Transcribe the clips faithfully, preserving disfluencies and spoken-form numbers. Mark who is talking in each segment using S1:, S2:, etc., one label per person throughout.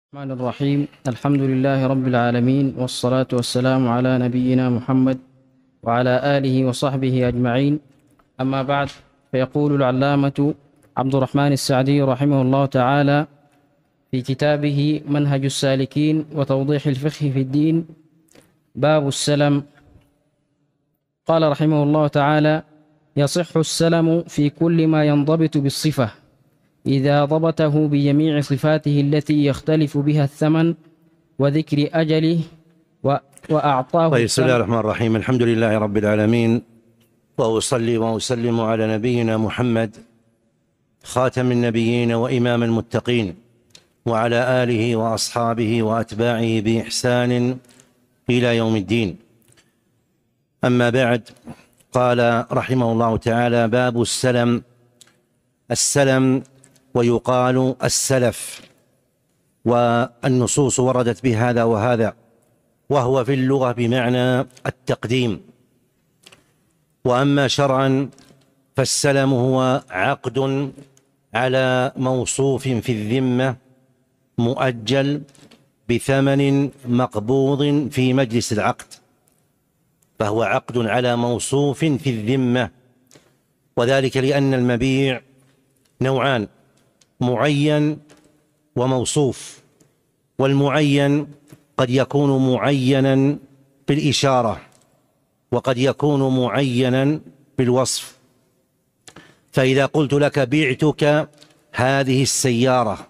S1: الرحمن الرحيم. الحمد لله رب العالمين، والصلاة والسلام على نبينا محمد وعلى آله وصحبه أجمعين. أما بعد، فيقول العلامة عبد الرحمن السعدي رحمه الله تعالى في كتابه منهج السالكين وتوضيح الفقه في الدين: باب السلم. قال رحمه الله تعالى: يصح السلم في كل ما ينضبط بالصفة إذا ضبطه بجميع صفاته التي يختلف بها الثمن وذكر أجله وأعطاه.
S2: طيب، بسم الله الرحمن الرحيم. الحمد لله رب العالمين، وأصلي وأسلم على نبينا محمد خاتم النبيين وإمام المتقين، وعلى آله وأصحابه وأتباعه بإحسان إلى يوم الدين. أما بعد، قال رحمه الله تعالى: باب السلم. السلم ويقال السلف، والنصوص وردت بهذا وهذا، وهو في اللغة بمعنى التقديم. وأما شرعا فالسلم هو عقد على موصوف في الذمة مؤجل بثمن مقبوض في مجلس العقد، فهو عقد على موصوف في الذمة، وذلك لأن المبيع نوعان: معين وموصوف. والمعين قد يكون معينا بالإشارة، وقد يكون معينا بالوصف. فإذا قلت لك: بعتك هذه السيارة،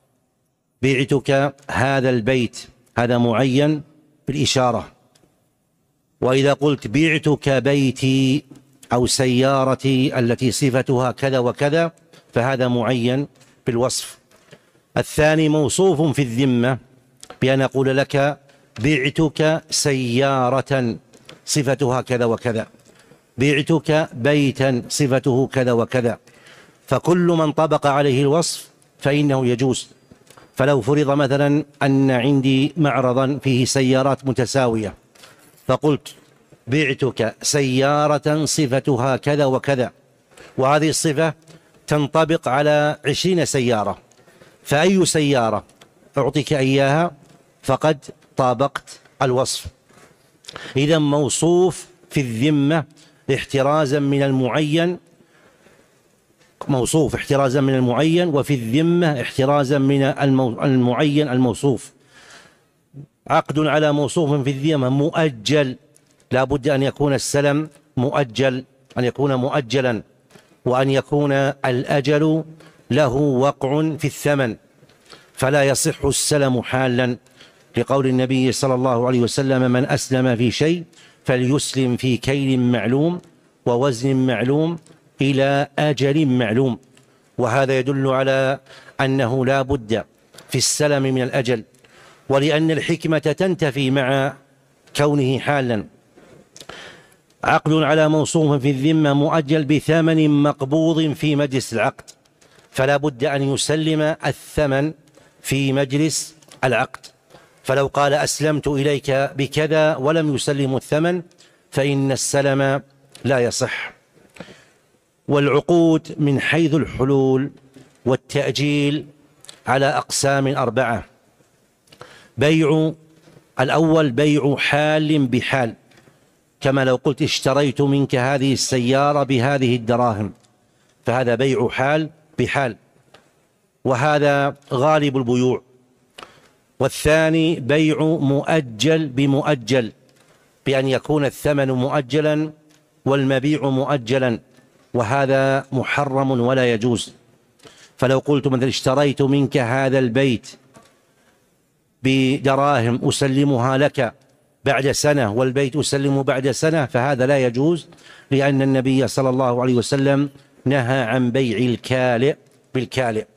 S2: بعتك هذا البيت، هذا معين بالإشارة. وإذا قلت: بعتك بيتي أو سيارتي التي صفتها كذا وكذا، فهذا معين بالوصف. الثاني موصوف في الذمة، بأن أقول لك: بعتك سيارة صفتها كذا وكذا، بعتك بيتا صفته كذا وكذا. فكل من طبق عليه الوصف فإنه يجوز. فلو فرض مثلا أن عندي معرضا فيه سيارات متساوية، فقلت: بعتك سيارة صفتها كذا وكذا، وهذه الصفة تنطبق على عشرين سيارة، فأي سيارة أعطيك إياها فقد طابقت الوصف. إذن موصوف في الذمة احترازا من المعين، موصوف احترازا من المعين، وفي الذمة احترازا من المعين الموصوف. عقد على موصوف في الذمة مؤجل، لا بد أن يكون السلم مؤجل، أن يكون مؤجلا، وأن يكون الأجل له وقع في الثمن، فلا يصح السلم حالا، لقول النبي صلى الله عليه وسلم: من أسلم في شيء فليسلم في كيل معلوم ووزن معلوم إلى أجل معلوم. وهذا يدل على أنه لا بد في السلم من الأجل، ولأن الحكمة تنتفي مع كونه حالا. عقد على موصوف في الذمة مؤجل بثمن مقبوض في مجلس العقد، فلا بد أن يسلم الثمن في مجلس العقد. فلو قال: أسلمت إليك بكذا ولم يسلم الثمن، فإن السلم لا يصح. والعقود من حيث الحلول والتأجيل على أقسام أربعة: بيع الأول بيع حال بحال، كما لو قلت: اشتريت منك هذه السيارة بهذه الدراهم، فهذا بيع حال بحال، وهذا غالب البيوع. والثاني بيع مؤجل بمؤجل، بأن يكون الثمن مؤجلا والمبيع مؤجلا، وهذا محرم ولا يجوز. فلو قلت مثلا: اشتريت منك هذا البيت بدراهم أسلمها لك بعد سنة، والبيت أسلمه بعد سنة، فهذا لا يجوز، لأن النبي صلى الله عليه وسلم نهى عن بيع الكالئ بالكالئ.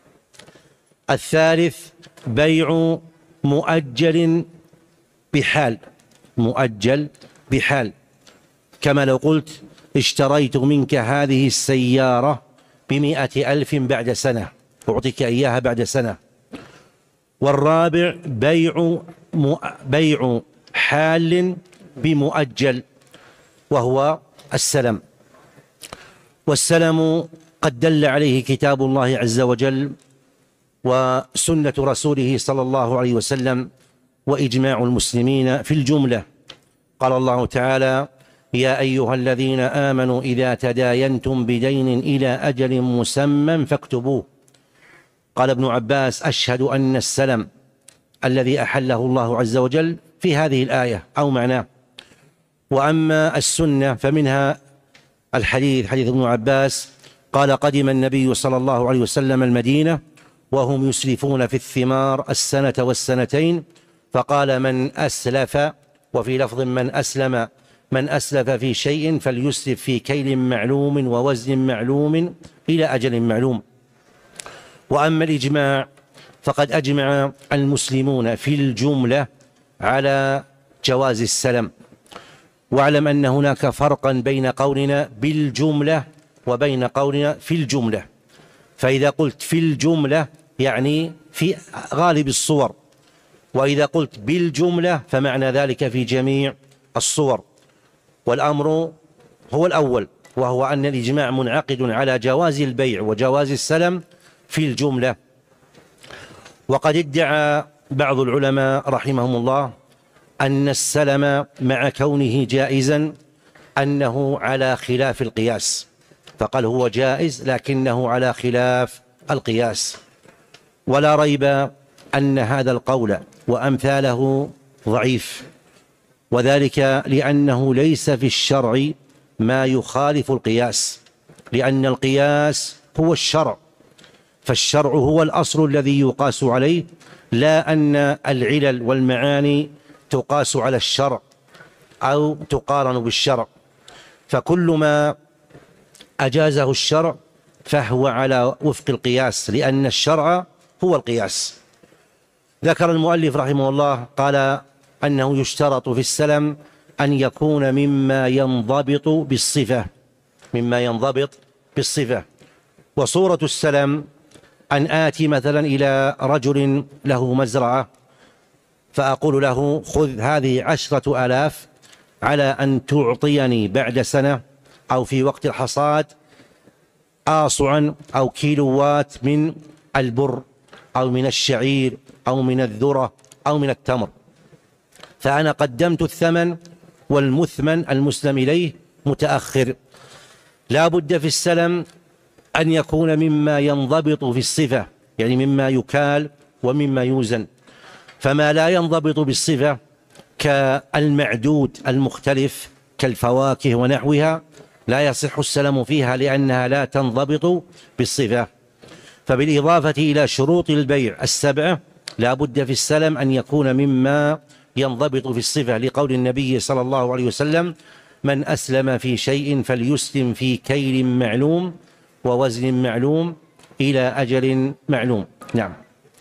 S2: الثالث بيع مؤجل بحال، مؤجل بحال، كما لو قلت: اشتريت منك هذه السيارة بمئة ألف بعد سنة، أعطيك إياها بعد سنة. والرابع بيع بيع حال بمؤجل، وهو السلم. والسلم قد دل عليه كتاب الله عز وجل وسنة رسوله صلى الله عليه وسلم وإجماع المسلمين في الجملة. قال الله تعالى: يا أيها الذين آمنوا إذا تداينتم بدين إلى أجل مسمى فاكتبوه. قال ابن عباس: أشهد أن السلم الذي أحله الله عز وجل في هذه الآية أو معناه. وأما السنة فمنها الحديث، حديث ابن عباس قال: قدم النبي صلى الله عليه وسلم المدينة وهم يسلفون في الثمار السنة والسنتين، فقال: من أسلف، وفي لفظ من أسلم، من أسلف في شيء فليسلف في كيل معلوم ووزن معلوم إلى أجل معلوم. وأما الإجماع فقد أجمع المسلمون في الجملة على جواز السلم. واعلم أن هناك فرقا بين قولنا بالجملة وبين قولنا في الجملة. فإذا قلت في الجملة يعني في غالب الصور، وإذا قلت بالجملة فمعنى ذلك في جميع الصور. والأمر هو الأول، وهو أن الإجماع منعقد على جواز البيع وجواز السلم في الجملة. وقد ادعى بعض العلماء رحمهم الله أن السلم مع كونه جائزا أنه على خلاف القياس، فقال هو جائز لكنه على خلاف القياس. ولا ريب أن هذا القول وأمثاله ضعيف، وذلك لأنه ليس في الشرع ما يخالف القياس، لأن القياس هو الشرع، فالشرع هو الأصل الذي يقاس عليه، لا أن العلل والمعاني تقاس على الشرع أو تقارن بالشرع. فكل ما أجازه الشرع فهو على وفق القياس، لأن الشرع هو القياس. ذكر المؤلف رحمه الله قال أنه يشترط في السلم أن يكون مما ينضبط بالصفة، مما ينضبط بالصفة. وصورة السلم أن آتي مثلا إلى رجل له مزرعة فأقول له: خذ هذه عشرة آلاف على أن تعطيني بعد سنة أو في وقت الحصاد آصعا أو كيلوات من البر أو من الشعير أو من الذرة أو من التمر. فأنا قدمت الثمن والمثمن المسلم إليه متأخر. لا بد في السلم أن يكون مما ينضبط في الصفة، يعني مما يكال ومما يوزن. فما لا ينضبط بالصفة كالمعدود المختلف كالفواكه ونحوها لا يصح السلم فيها، لأنها لا تنضبط بالصفة. فبالإضافة إلى شروط البيع السبعة لا بد في السلم أن يكون مما ينضبط في الصفة، لقول النبي صلى الله عليه وسلم: من أسلم في شيء فليسلم في كيل معلوم ووزن معلوم إلى أجل معلوم. نعم.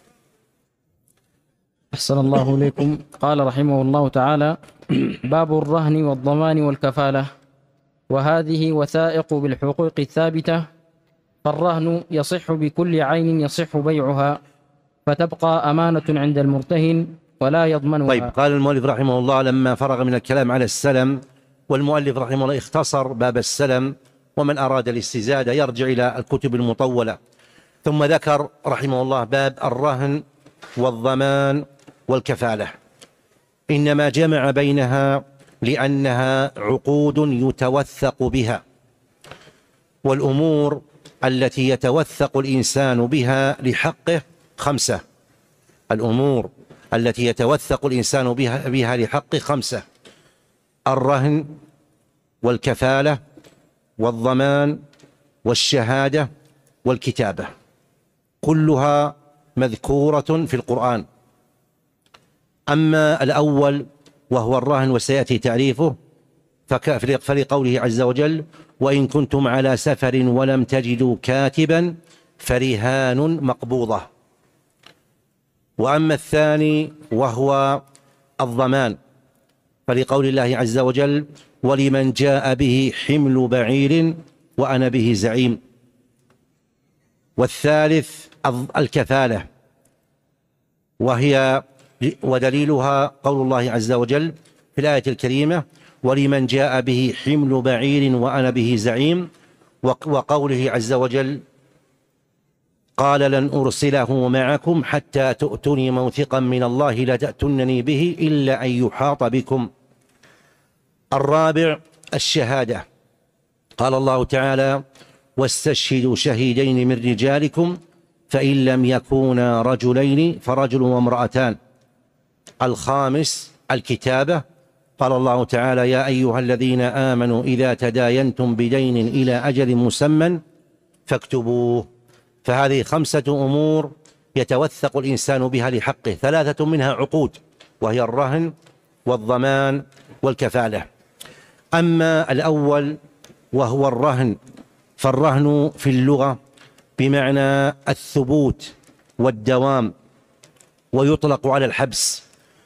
S1: أحسن الله إليكم. قال رحمه الله تعالى: باب الرهن والضمان والكفالة، وهذه وثائق بالحقوق الثابتة. فالرهن يصح بكل عين يصح بيعها، فتبقى أمانة عند المرتهن ولا يضمنها.
S2: طيب، قال المؤلف رحمه الله لما فرغ من الكلام على السلم، والمؤلف رحمه الله اختصر باب السلم، ومن أراد الاستزادة يرجع إلى الكتب المطولة. ثم ذكر رحمه الله باب الرهن والضمان والكفالة. إنما جمع بينها لأنها عقود يتوثق بها، والأمور التي يتوثق الإنسان بها لحقه خمسة. الأمور التي يتوثق الإنسان بها, بها لحقه خمسة: الرهن والكفالة والضمان والشهادة والكتابة، كلها مذكورة في القرآن. أما الأول وهو الرهن وسيأتي تعريفه فلقوله عز وجل: وإن كنتم على سفر ولم تجدوا كاتبا فرهان مقبوضة. وأما الثاني وهو الضمان فلقول الله عز وجل: ولمن جاء به حمل بعير وأنا به زعيم. والثالث الكفالة، وهي ودليلها قول الله عز وجل في الآية الكريمة: ولمن جاء به حمل بعير وأنا به زعيم. وقوله عز وجل قال لن أرسله معكم حتى تؤتوني موثقا من الله لتأتونني به إلا أن يحاط بكم. الرابع الشهادة. قال الله تعالى واستشهدوا شهيدين من رجالكم فإن لم يكونا رجلين فرجل وامرأتان. الخامس الكتابة. قال الله تعالى يا أيها الذين آمنوا إذا تداينتم بدين إلى أجل مسمى فاكتبوه. فهذه خمسة أمور يتوثق الإنسان بها لحقه، ثلاثة منها عقود وهي الرهن والضمان والكفالة. أما الأول وهو الرهن، فالرهن في اللغة بمعنى الثبوت والدوام، ويطلق على الحبس،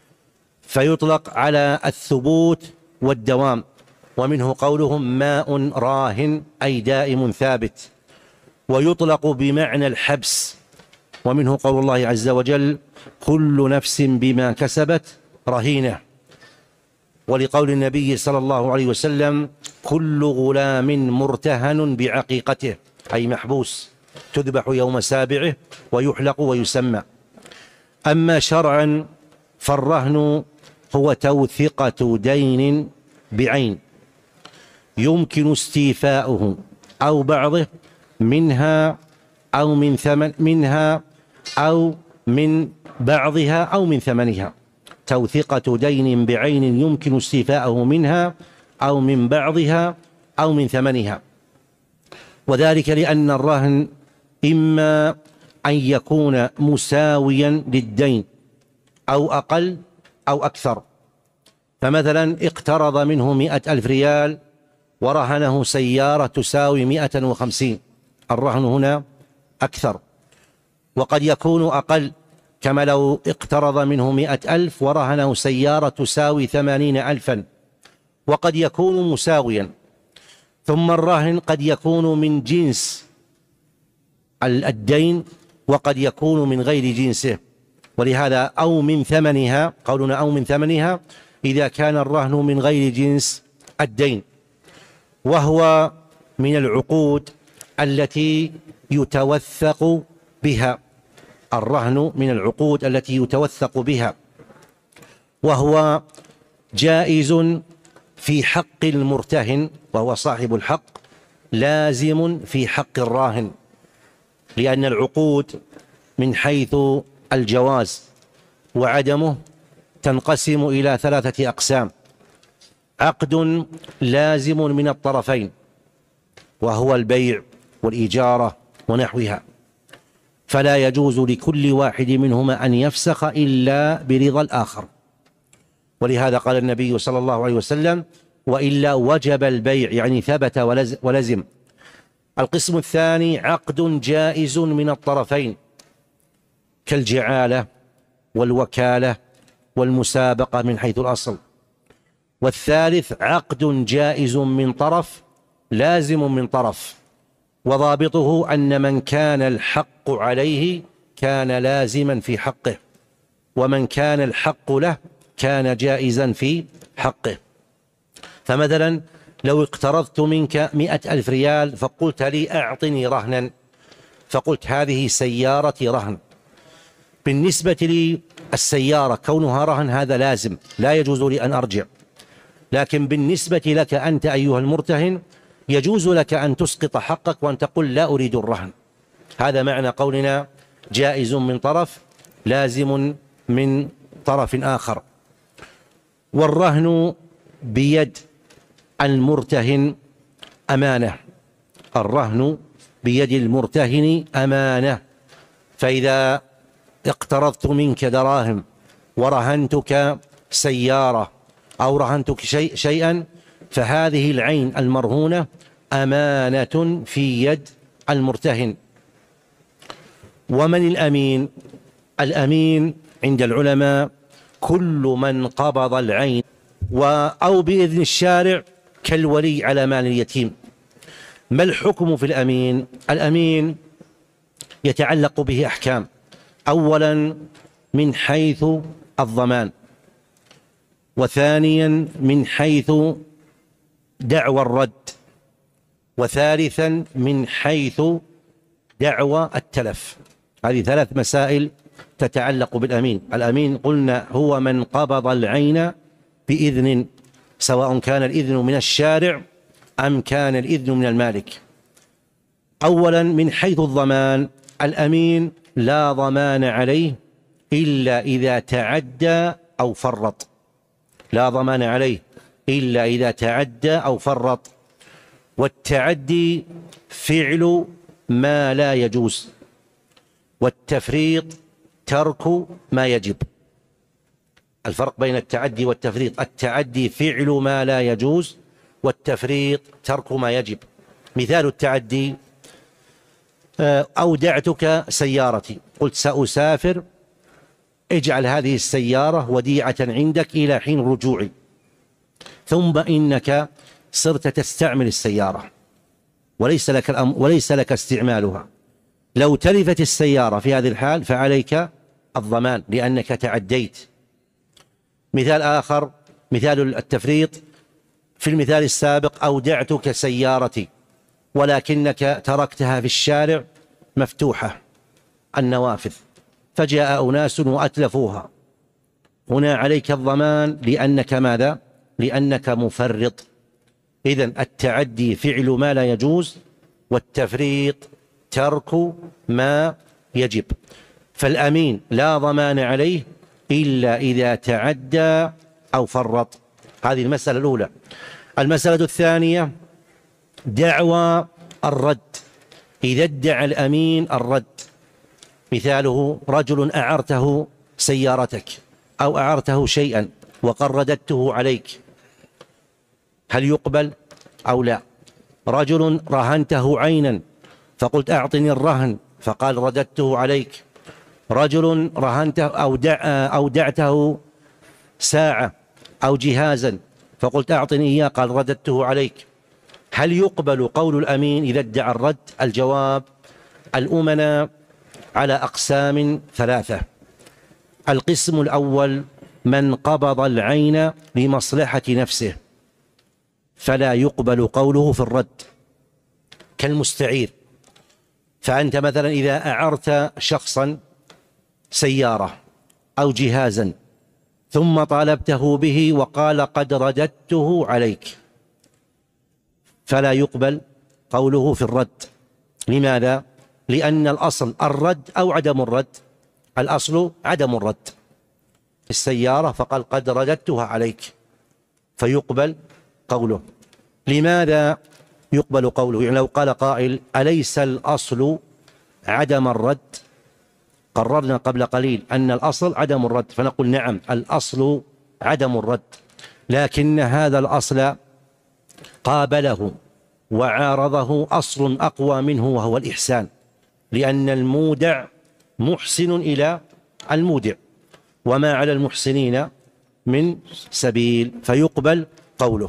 S2: فيطلق على الثبوت والدوام، ومنه قولهم ماء راهن أي دائم ثابت. ويطلق بمعنى الحبس، ومنه قول الله عز وجل كل نفس بما كسبت رهينة. ولقول النبي صلى الله عليه وسلم كل غلام مرتهن بعقيقته أي محبوس، تذبح يوم سابعه ويحلق ويسمى. أما شرعا فالرهن هو توثقة دين بعين يمكن استيفاؤه أو بعضه منها أو من ثمن منها أو من بعضها أو من ثمنها. توثقة دين بعين يمكن استيفاؤه منها أو من بعضها أو من ثمنها. وذلك لأن الرهن إما أن يكون مساويا للدين أو أقل أو أكثر. فمثلا اقترض منه مئة ألف ريال ورهنه سيارة تساوي مئة وخمسين، الرهن هنا أكثر. وقد يكون أقل، كما لو اقترض منه مئة ألف ورهنه سيارة تساوي ثمانين ألفا. وقد يكون مساويا. ثم الرهن قد يكون من جنس الدين وقد يكون من غير جنسه، ولهذا أو من ثمنها، قولنا أو من ثمنها إذا كان الرهن من غير جنس الدين. وهو من العقود التي يتوثق بها، الرهن من العقود التي يتوثق بها، وهو جائز في حق المرتهن وهو صاحب الحق، لازم في حق الراهن. لأن العقود من حيث الجواز وعدمه تنقسم إلى ثلاثة أقسام: عقد لازم من الطرفين وهو البيع والإجارة ونحوها، فلا يجوز لكل واحد منهما أن يفسخ إلا برضا الآخر، ولهذا قال النبي صلى الله عليه وسلم وإلا وجب البيع، يعني ثبت ولزم. القسم الثاني عقد جائز من الطرفين كالجعالة والوكالة والمسابقة من حيث الأصل. والثالث عقد جائز من طرف لازم من طرف، وضابطه أن من كان الحق عليه كان لازما في حقه، ومن كان الحق له كان جائزا في حقه. فمثلا لو اقترضت منك مئة ألف ريال فقلت لي أعطني رهنا، فقلت هذه سيارتي رهن، بالنسبة لي السيارة كونها رهن هذا لازم، لا يجوز لي أن أرجع. لكن بالنسبة لك أنت أيها المرتهن يجوز لك أن تسقط حقك وأن تقول لا أريد الرهن. هذا معنى قولنا جائز من طرف لازم من طرف آخر. والرهن بيد المرتهن أمانة، الرهن بيد المرتهن أمانة. فإذا اقترضت منك دراهم ورهنتك سيارة أو رهنتك شيء شيئا فهذه العين المرهونة أمانة في يد المرتهن. ومن الأمين؟ الأمين عند العلماء كل من قبض العين أو بإذن الشارع كالولي على مال اليتيم. ما الحكم في الأمين؟ الأمين يتعلق به أحكام: أولا من حيث الضمان، وثانيا من حيث دعوى الرد، وثالثا من حيث دعوى التلف. هذه ثلاث مسائل تتعلق بالأمين. الأمين قلنا هو من قبض العين بإذن، سواء كان الإذن من الشارع أم كان الإذن من المالك. أولا من حيث الضمان، الأمين لا ضمان عليه إلا إذا تعدى أو فرط، لا ضمان عليه إلا إذا تعدى أو فرط. والتعدي فعل ما لا يجوز، والتفريط ترك ما يجب. الفرق بين التعدي والتفريط: التعدي فعل ما لا يجوز، والتفريط ترك ما يجب. مثال التعدي: أودعتك سيارتي، قلت سأسافر، اجعل هذه السيارة وديعة عندك إلى حين رجوعي، ثم إنك صرت تستعمل السيارة وليس لك الأم وليس لك استعمالها. لو تلفت السيارة في هذه الحال فعليك الضمان لأنك تعديت. مثال آخر، مثال التفريط في المثال السابق: أودعتك سيارتي ولكنك تركتها في الشارع مفتوحة النوافذ، فجاء أناس وأتلفوها. هنا عليك الضمان لأنك ماذا؟ لأنك مفرط. إذن التعدي فعل ما لا يجوز، والتفريط ترك ما يجب. فالأمين لا ضمان عليه إلا إذا تعدى أو فرط. هذه المسألة الأولى. المسألة الثانية دعوى الرد. إذا ادعى الأمين الرد، مثاله: رجل أعرته سيارتك أو أعرته شيئا وقد رددته عليك، هل يقبل أو لا؟ رجل رهنته عينا فقلت أعطني الرهن فقال رددته عليك. رجل رهنته أودع أودعته ساعة أو جهازا فقلت أعطني إياه قال رددته عليك. هل يقبل قول الأمين إذا ادعى الرد؟ الجواب: الأمناء على أقسام ثلاثة. القسم الأول من قبض العين لمصلحة نفسه فلا يقبل قوله في الرد، كالمستعير. فأنت مثلا إذا أعرت شخصا سيارة أو جهازا ثم طالبته به وقال قد رددته عليك، فلا يقبل قوله في الرد. لماذا؟ لأن الأصل الرد أو عدم الرد. الأصل عدم الرد. السيارة فقال قد رددتها عليك، فيقبل قوله. لماذا يقبل قوله؟ يعني لو قال قائل: أليس الأصل عدم الرد؟ قررنا قبل قليل أن الأصل عدم الرد، فنقول نعم الأصل عدم الرد، لكن هذا الأصل قابله وعارضه أصل أقوى منه وهو الإحسان، لأن المودع محسن إلى المودع وما على المحسنين من سبيل، فيقبل قوله.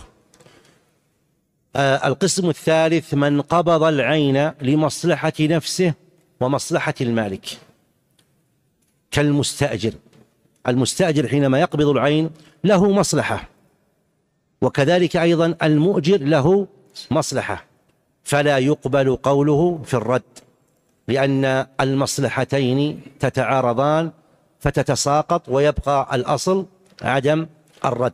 S2: آه القسم الثالث من قبض العين لمصلحة نفسه ومصلحة المالك، كالمستأجر. المستأجر حينما يقبض العين له مصلحة، وكذلك أيضا المؤجر له مصلحة، فلا يقبل قوله في الرد، لأن المصلحتين تتعارضان فتتساقط ويبقى الأصل عدم الرد.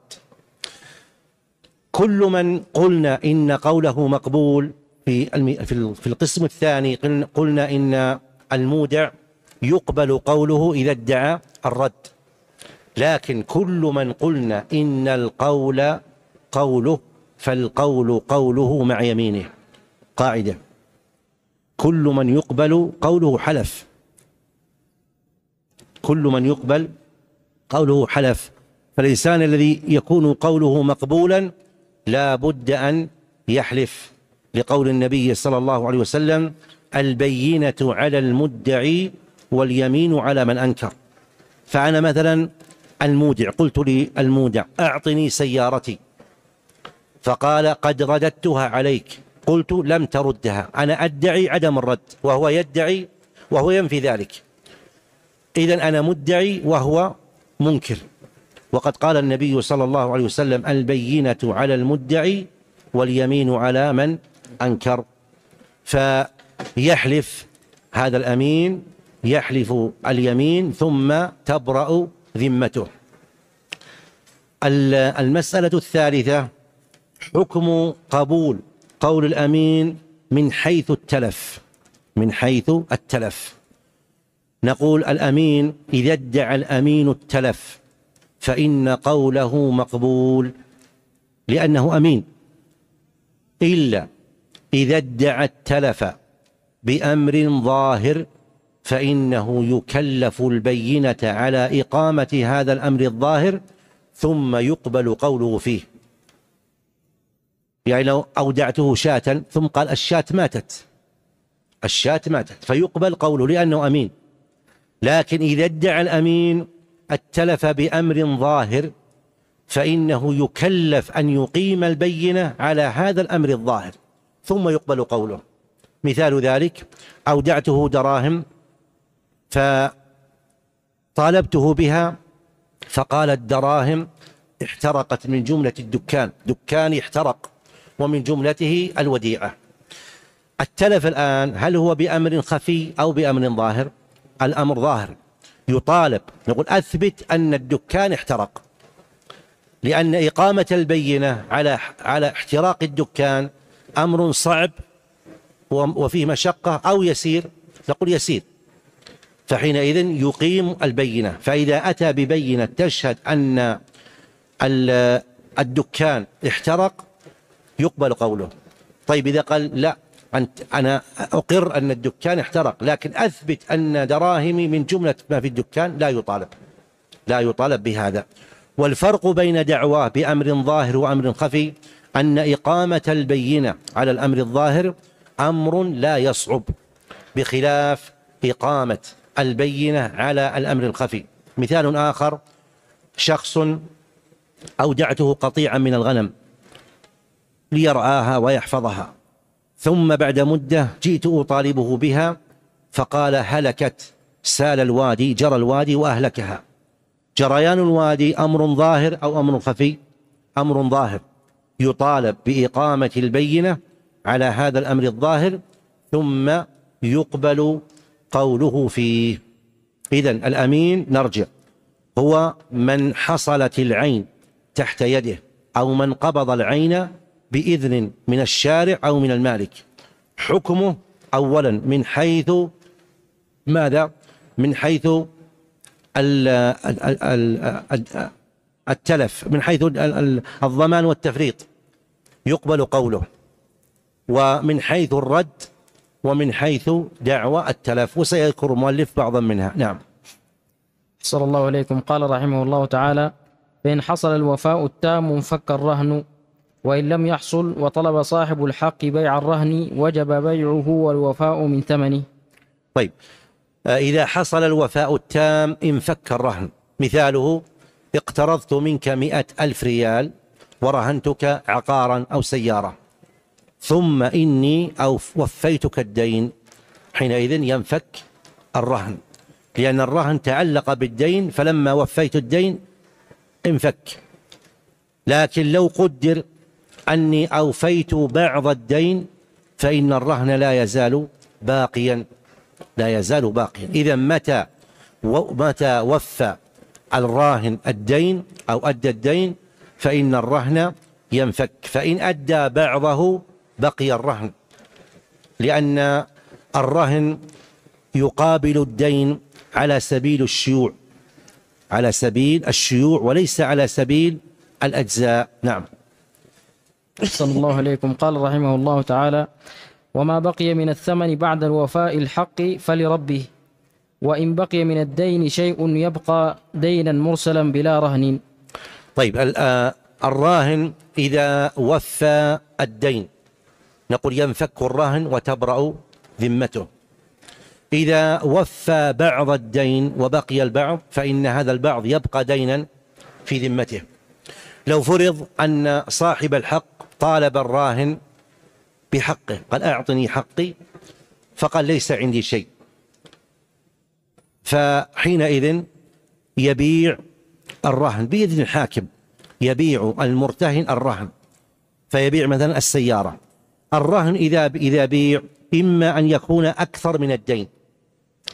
S2: كل من قلنا إن قوله مقبول في في القسم الثاني قلنا إن المودع يقبل قوله إذا ادعى الرد، لكن كل من قلنا إن القول قوله فالقول قوله مع يمينه. قاعدة: كل من يقبل قوله حلف، كل من يقبل قوله حلف. فالإنسان الذي يكون قوله مقبولا لا بد أن يحلف، لقول النبي صلى الله عليه وسلم: البينة على المدعي واليمين على من أنكر. فأنا مثلا المودع، قلت للمودع: أعطني سيارتي، فقال قد رددتها عليك، قلت لم تردها، أنا أدعي عدم الرد وهو يدعي وهو ينفي ذلك، إذن أنا مدعي وهو منكر. وقد قال النبي صلى الله عليه وسلم: البينة على المدعي واليمين على من أنكر. فيحلف هذا الأمين يحلف اليمين ثم تبرأ ذمته. المسألة الثالثة حكم قبول قول الأمين من حيث التلف. من حيث التلف نقول الأمين إذا ادعى الأمين التلف فإن قوله مقبول لأنه أمين، إلا إذا ادعى التلف بأمر ظاهر فإنه يكلف البينة على إقامة هذا الأمر الظاهر ثم يقبل قوله فيه. يعني لو أودعته شاة ثم قال الشاة ماتت، الشاة ماتت، فيقبل قوله لأنه أمين. لكن إذا ادعى الأمين التلف بأمر ظاهر فإنه يكلف أن يقيم البينة على هذا الأمر الظاهر ثم يقبل قوله. مثال ذلك أودعته دراهم فطالبته بها فقال الدراهم احترقت من جملة الدكان، دكاني احترق ومن جملته الوديعة. التلف الآن هل هو بأمر خفي أو بأمر ظاهر؟ الأمر ظاهر، يطالب نقول أثبت أن الدكان احترق، لأن إقامة البينة على على احتراق الدكان أمر صعب وفيه مشقة أو يسير، نقول يسير، فحينئذ يقيم البينة. فإذا أتى ببينة تشهد أن الدكان احترق يقبل قوله. طيب إذا قال لا أنت أنا أقر أن الدكان احترق لكن أثبت أن دراهمي من جملة ما في الدكان، لا يطالب، لا يطالب بهذا. والفرق بين دعواه بأمر ظاهر وأمر خفي أن إقامة البينة على الأمر الظاهر أمر لا يصعب، بخلاف إقامة البينة على الأمر الخفي. مثال آخر، شخص أودعته قطيعا من الغنم ليرعاها ويحفظها، ثم بعد مدة جئت أطالبه بها فقال هلكت، سال الوادي، جرى الوادي وأهلكها. جريان الوادي أمر ظاهر أو أمر خفي؟ أمر ظاهر، يطالب بإقامة البينة على هذا الأمر الظاهر ثم يقبل قوله فيه. إذن الأمين نرجع هو من حصلت العين تحت يده أو من قبض العين بإذن من الشارع أو من المالك. حكمه أولا من حيث ماذا؟ من حيث التلف، من حيث الضمان والتفريط يقبل قوله، ومن حيث الرد، ومن حيث دعوى التلف، وسيذكر المؤلف بعضا منها. نعم.
S1: صلى الله عليكم. قال رحمه الله تعالى: فإن حصل الوفاء التام انفك الرهن، وإن لم يحصل وطلب صاحب الحق بيع الرهن وجب بيعه والوفاء من ثمنه.
S2: طيب، إذا حصل الوفاء التام انفك الرهن. مثاله: اقترضت منك مئة ألف ريال ورهنتك عقارا أو سيارة، ثم إني أو وفيتك الدين، حينئذ ينفك الرهن، لأن الرهن تعلق بالدين، فلما وفيت الدين انفك. لكن لو قدر أني أوفيت بعض الدين فإن الرهن لا يزال باقيا، لا يزال باقيا. إذا متى متى وفى الراهن الدين أو أدى الدين فإن الرهن ينفك، فإن أدى بعضه بقي الرهن، لأن الرهن يقابل الدين على سبيل الشيوع، على سبيل الشيوع وليس على سبيل الأجزاء. نعم.
S1: صلى الله عليكم. قال رحمه الله تعالى: وما بقي من الثمن بعد الوفاء الحق فلربه، وإن بقي من الدين شيء يبقى دينا مرسلا بلا رهن.
S2: طيب، الراهن إذا وفى الدين نقول ينفك الرهن وتبرأ ذمته. إذا وفى بعض الدين وبقي البعض فإن هذا البعض يبقى دينا في ذمته. لو فرض أن صاحب الحق طالب الراهن بحقه، قال أعطني حقي، فقال ليس عندي شيء، فحينئذ يبيع الرهن بإذن الحاكم، يبيع المرتهن الرهن، فيبيع مثلا السيارة. الرهن إذا إذا بيع إما أن يكون أكثر من الدين،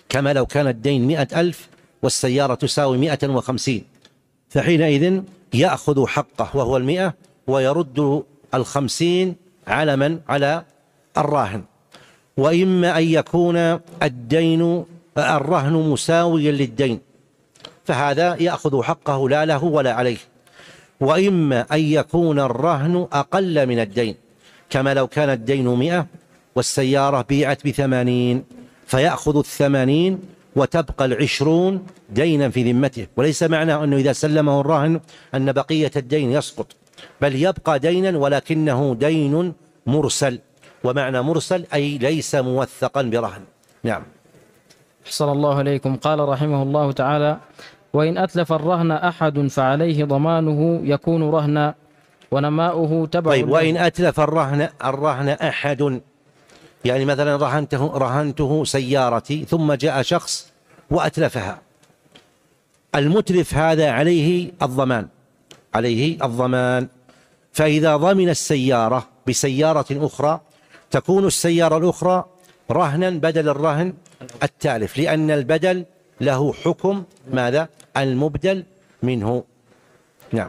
S2: كما لو كان الدين مئة ألف والسيارة تساوي مئة وخمسين، فحينئذ يأخذ حقه وهو المئة ويرد الخمسين على من؟ على الراهن. وإما أن يكون الدين الرهن مساويا للدين، فهذا يأخذ حقه لا له ولا عليه. وإما أن يكون الرهن أقل من الدين، كما لو كان الدين مئة والسيارة بيعت بثمانين، فيأخذ الثمانين وتبقى العشرون دينا في ذمته. وليس معناه أنه إذا سلمه الراهن أن بقية الدين يسقط، بل يبقى دينا ولكنه دين مرسل. ومعنى مرسل أي ليس موثقا برهن. نعم.
S1: أحسن الله إليكم. قال رحمه الله تعالى: وإن أتلف الرهن أحد فعليه ضمانه يكون رهنا ونماؤه تبع.
S2: طيب، وإن أتلف الرهن الرهن أحد، يعني مثلا رهنته رهنته سيارتي ثم جاء شخص وأتلفها، المتلف هذا عليه الضمان، عليه الضمان. فإذا ضمن السيارة بسيارة أخرى تكون السيارة الأخرى رهنا بدل الرهن التالف، لأن البدل له حكم ماذا؟ المبدل منه. نعم.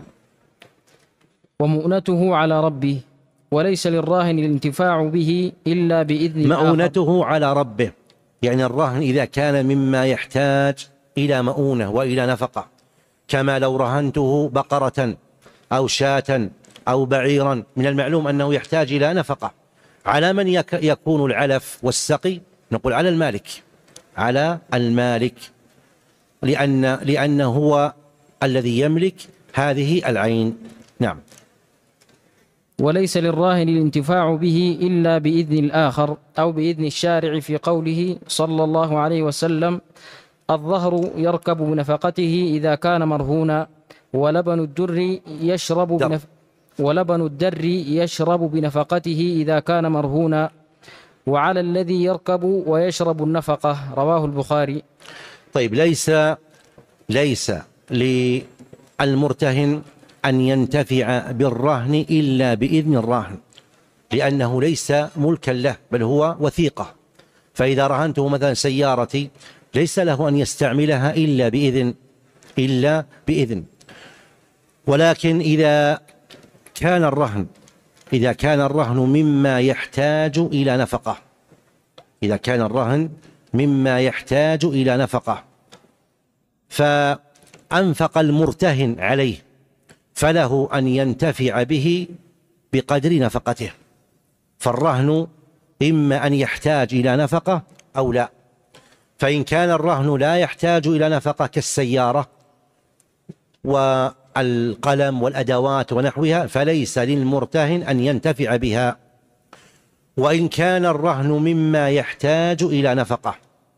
S1: ومؤنته على ربه، وليس للراهن الانتفاع به إلا بإذن
S2: مؤونته على ربه، يعني الراهن إذا كان مما يحتاج إلى مؤونة وإلى نفقة، كما لو رهنته بقرة أو شاة أو بعيرا، من المعلوم أنه يحتاج إلى نفقة. على من يكون العلف والسقي؟ نقول على المالك، على المالك، لأن لأنه هو الذي يملك هذه العين. نعم.
S1: وليس للراهن الانتفاع به إلا بإذن الآخر أو بإذن الشارع، في قوله صلى الله عليه وسلم: الظهر يركب بنفقته إذا كان مرهونا، ولبن الدر يشرب بنف... ولبن الدر يشرب بنفقته إذا كان مرهونا، وعلى الذي يركب ويشرب النفقة. رواه البخاري.
S2: طيب، ليس ليس للمرتهن أن ينتفع بالرهن إلا بإذن الراهن، لأنه ليس ملكا له بل هو وثيقة. فإذا رهنته مثلا سيارتي ليس له أن يستعملها إلا بإذن إلا بإذن ولكن إذا كان الرهن إذا كان الرهن مما يحتاج إلى نفقة إذا كان الرهن مما يحتاج إلى نفقة فأنفق المرتهن عليه، فله أن ينتفع به بقدر نفقته. فالرهن إما أن يحتاج إلى نفقة أو لا. فإن كان الرهن لا يحتاج إلى نفقة كالسيارة والقلم والأدوات ونحوها فليس للمرتهن أن ينتفع بها. وإن كان الرهن مما يحتاج إلى نفقة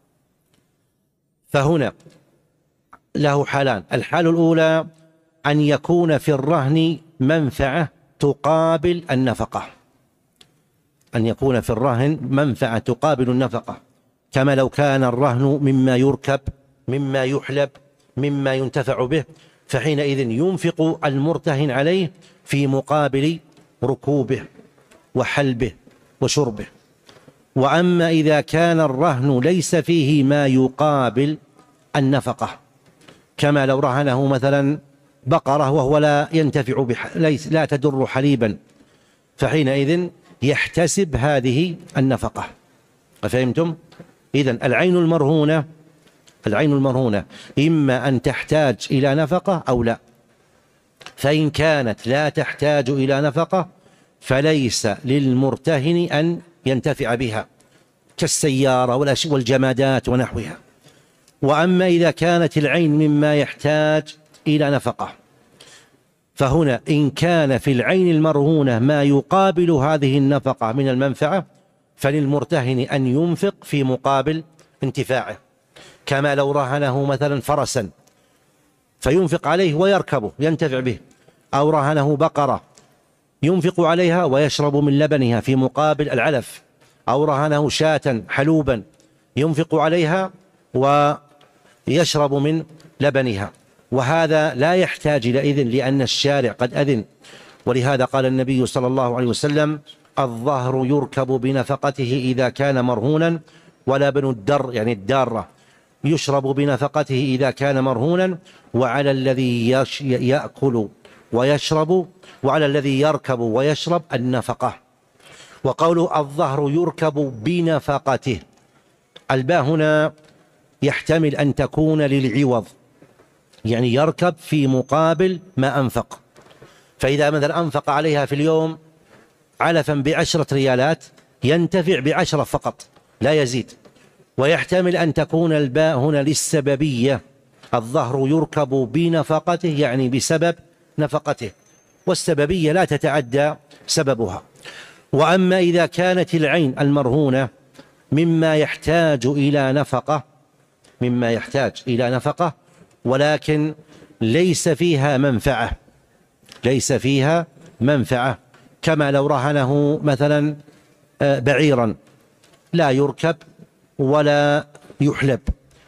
S2: فهنا له حالان. الحال الأولى أن يكون في الرهن منفعة تقابل النفقة أن يكون في الرهن منفعة تقابل النفقة، كما لو كان الرهن مما يركب مما يحلب مما ينتفع به، فحينئذ ينفق المرتهن عليه في مقابل ركوبه وحلبه وشربه. وأما إذا كان الرهن ليس فيه ما يقابل النفقة، كما لو رهنه مثلا بقرة وهو لا ينتفع بح... ليس لا تدر حليبا، فحينئذ يحتسب هذه النفقة. فهمتم؟ إذن العين المرهونة العين المرهونة إما أن تحتاج إلى نفقة أو لا. فإن كانت لا تحتاج إلى نفقة فليس للمرتهن أن ينتفع بها كالسيارة والجمادات ونحوها. وأما إذا كانت العين مما يحتاج إلى نفقة فهنا إن كان في العين المرهونة ما يقابل هذه النفقة من المنفعة فللمرتهن أن ينفق في مقابل انتفاعه، كما لو رهنه مثلا فرسا فينفق عليه ويركبه ينتفع به، أو رهنه بقرة ينفق عليها ويشرب من لبنها في مقابل العلف، أو رهنه شاة حلوبا ينفق عليها ويشرب من لبنها. وهذا لا يحتاج إلى إذن لأن الشارع قد أذن، ولهذا قال النبي صلى الله عليه وسلم: الظهر يركب بنفقته إذا كان مرهونا، ولبن الدر يعني الدارة يشرب بنفقته إذا كان مرهونا، وعلى الذي يأكل ويشرب وعلى الذي يركب ويشرب النفقة. وقوله الظهر يركب بنفقته، الباء هنا يحتمل أن تكون للعوض، يعني يركب في مقابل ما أنفق. فإذا مثلا أنفق عليها في اليوم علفا بعشرة ريالات ينتفع بعشرة فقط لا يزيد. ويحتمل أن تكون الباء هنا للسببية، الظهر يركب بنفقته يعني بسبب نفقته، والسببية لا تتعدى سببها. وأما إذا كانت العين المرهونة مما يحتاج إلى نفقة مما يحتاج إلى نفقة ولكن ليس فيها منفعة ليس فيها منفعة كما لو رهنه مثلا بعيرا لا يركب ولا يحلب،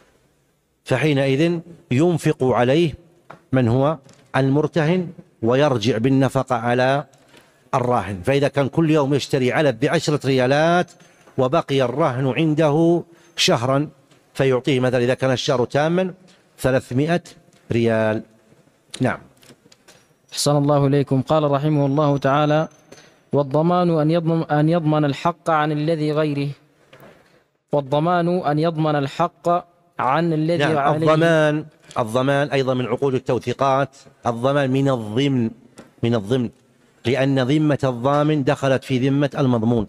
S2: فحينئذ ينفق عليه من هو المرتهن ويرجع بالنفقة على الراهن. فإذا كان كل يوم يشتري علب بعشرة ريالات وبقي الرهن عنده شهرا فيعطيه مثلا إذا كان الشهر تاما ثلاثمائة ريال. نعم.
S1: أحسن الله إليكم. قال رحمه الله تعالى: والضمان أن يضمن, أن يضمن الحق عن الذي غيره والضمان أن يضمن الحق عن الذي
S2: نعم.
S1: عليه.
S2: الضمان الضمان أيضا من عقود التوثيقات. الضمان من الضمن من الضمن لأن ذمة الضامن دخلت في ذمة المضمون.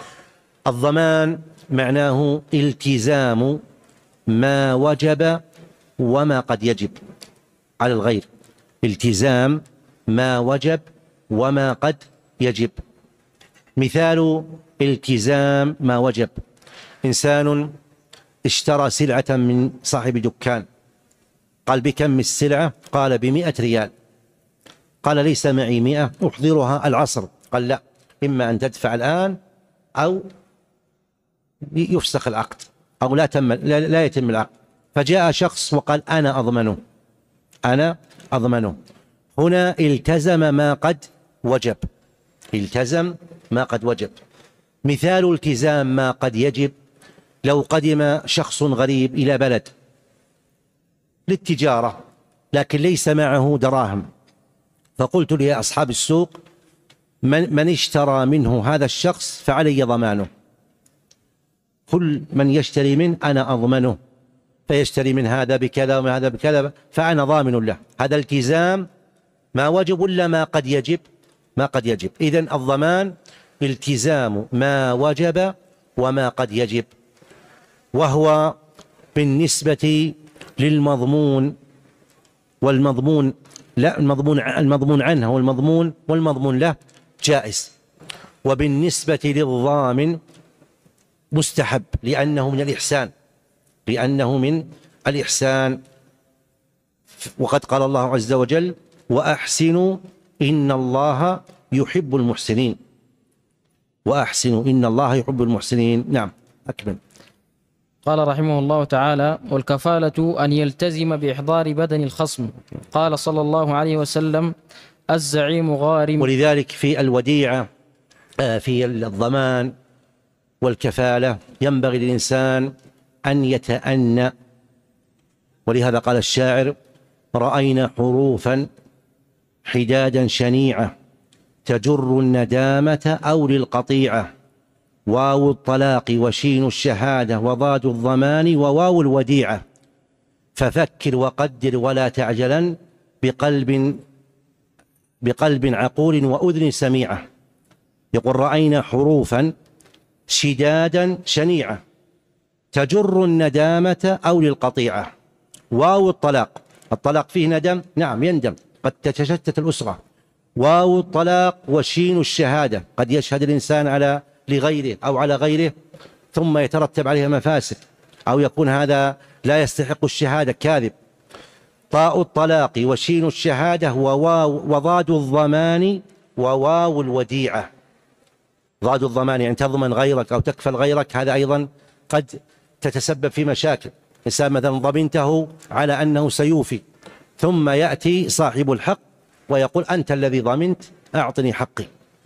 S2: الضمان معناه التزام ما وجب وما قد يجب على الغير، التزام ما وجب وما قد يجب. مثال التزام ما وجب: إنسان اشترى سلعة من صاحب دكان، قال بكم السلعة؟ قال بمئة ريال. قال ليس معي مئة أحضرها العصر. قال لا، إما أن تدفع الآن أو يفسخ العقد أو لا, تم لا, لا يتم العقد. فجاء شخص وقال أنا أضمنه أنا أضمنه هنا التزم ما قد وجب التزم ما قد وجب. مثال التزام ما قد يجب: لو قدم شخص غريب إلى بلد للتجارة لكن ليس معه دراهم، فقلت لأصحاب السوق من, من اشترى منه هذا الشخص فعلي ضمانه، كل من يشتري منه أنا أضمنه، فيشتري من هذا بكذا ومن هذا بكذا فأنا ضامن له. هذا التزام ما وجب ولا ما قد يجب؟ ما قد يجب. إذن الضمان التزام ما وجب وما قد يجب، وهو بالنسبة للمضمون والمضمون لا المضمون المضمون عنه والمضمون والمضمون له جائز، وبالنسبة للضامن مستحب لأنه من الإحسان لأنه من الإحسان. وقد قال الله عز وجل: وأحسنوا إن الله يحب المحسنين وأحسنوا إن الله يحب المحسنين. نعم. أكمل.
S1: قال رحمه الله تعالى: والكفالة أن يلتزم بإحضار بدن الخصم. قال صلى الله عليه وسلم: الزعيم غارم.
S2: ولذلك في الوديعة في الضمان والكفالة ينبغي للإنسان أن يتأنى، ولهذا قال الشاعر: رأينا حروفا حدادا شنيعة تجر الندامة أو للقطيعة، واو الطلاق وشين الشهادة وضاد الضمان وواو الوديعة، ففكر وقدر ولا تعجلا بقلب بقلب عقول وأذن سميعة. يقول: رأينا حروفا شدادا شنيعة تجر الندامة أو للقطيعة. واو الطلاق، الطلاق فيه ندم، نعم يندم، قد تتشتت الأسرة. واو الطلاق وشين الشهادة، قد يشهد الإنسان على لغيره أو على غيره ثم يترتب عليها مفاسد، أو يكون هذا لا يستحق الشهادة كاذب. طاء الطلاق وشين الشهادة وواو وضاد الضمان وواو الوديعة. ضاد الضمان يعني تضمن غيرك أو تكفل غيرك، هذا أيضا قد تتسبب في مشاكل. إنسان مثلا ضمنته على أنه سيوفي ثم يأتي صاحب الحق ويقول أنت الذي ضمنت أعطني حقي.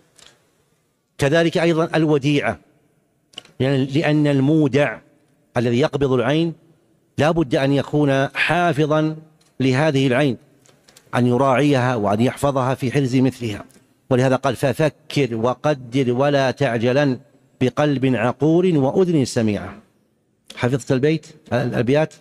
S2: كذلك أيضا الوديعة، يعني لأن المودع الذي يقبض العين لا بد أن يكون حافظا لهذه العين، أن يراعيها وأن يحفظها في حرز مثلها. ولهذا قال ففكر وقدر ولا تعجلا بقلب عقول وأذن سميعة. حفظت البيت الأبيات؟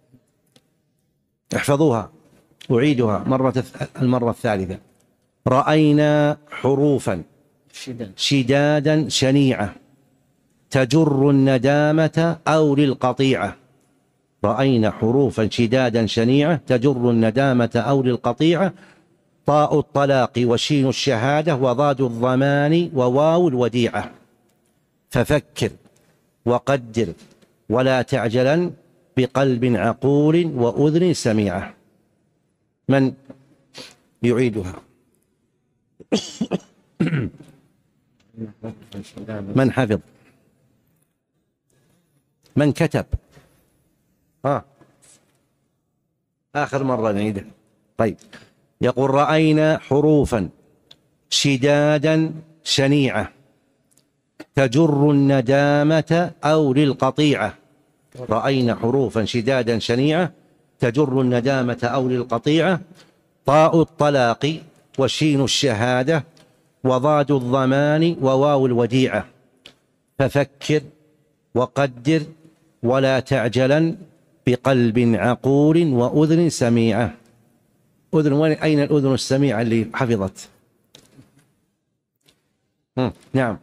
S2: احفظوها، أعيدها مرة المرة الثالثة. رأينا حروفا شدادا شنيعة تجر الندامة أو للقطيعة. رأينا حروفا شدادا شنيعة تجر الندامة أو للقطيعة. طاء الطلاق وشين الشهادة وضاد الضمان وواو الوديعة. ففكر وقدر ولا تعجلا بقلب عقول وأذن سميعة. من يعيدها؟ من حفظ؟ من كتب؟ ها آخر مرة نعيدها. طيب، يقول رأينا حروفا شدادا شنيعة تجر الندامة أو للقطيعة. رأينا حروفا شدادا شنيعة تجر الندامة أو للقطيعة. طاء الطلاق وشين الشهادة وضاد الضمان وواو الوديعة. ففكر وقدر ولا تعجلا بقلب عقول وأذن سميعة. أذن، وين أين الأذن السميعة اللي حفظت؟ مم. نعم.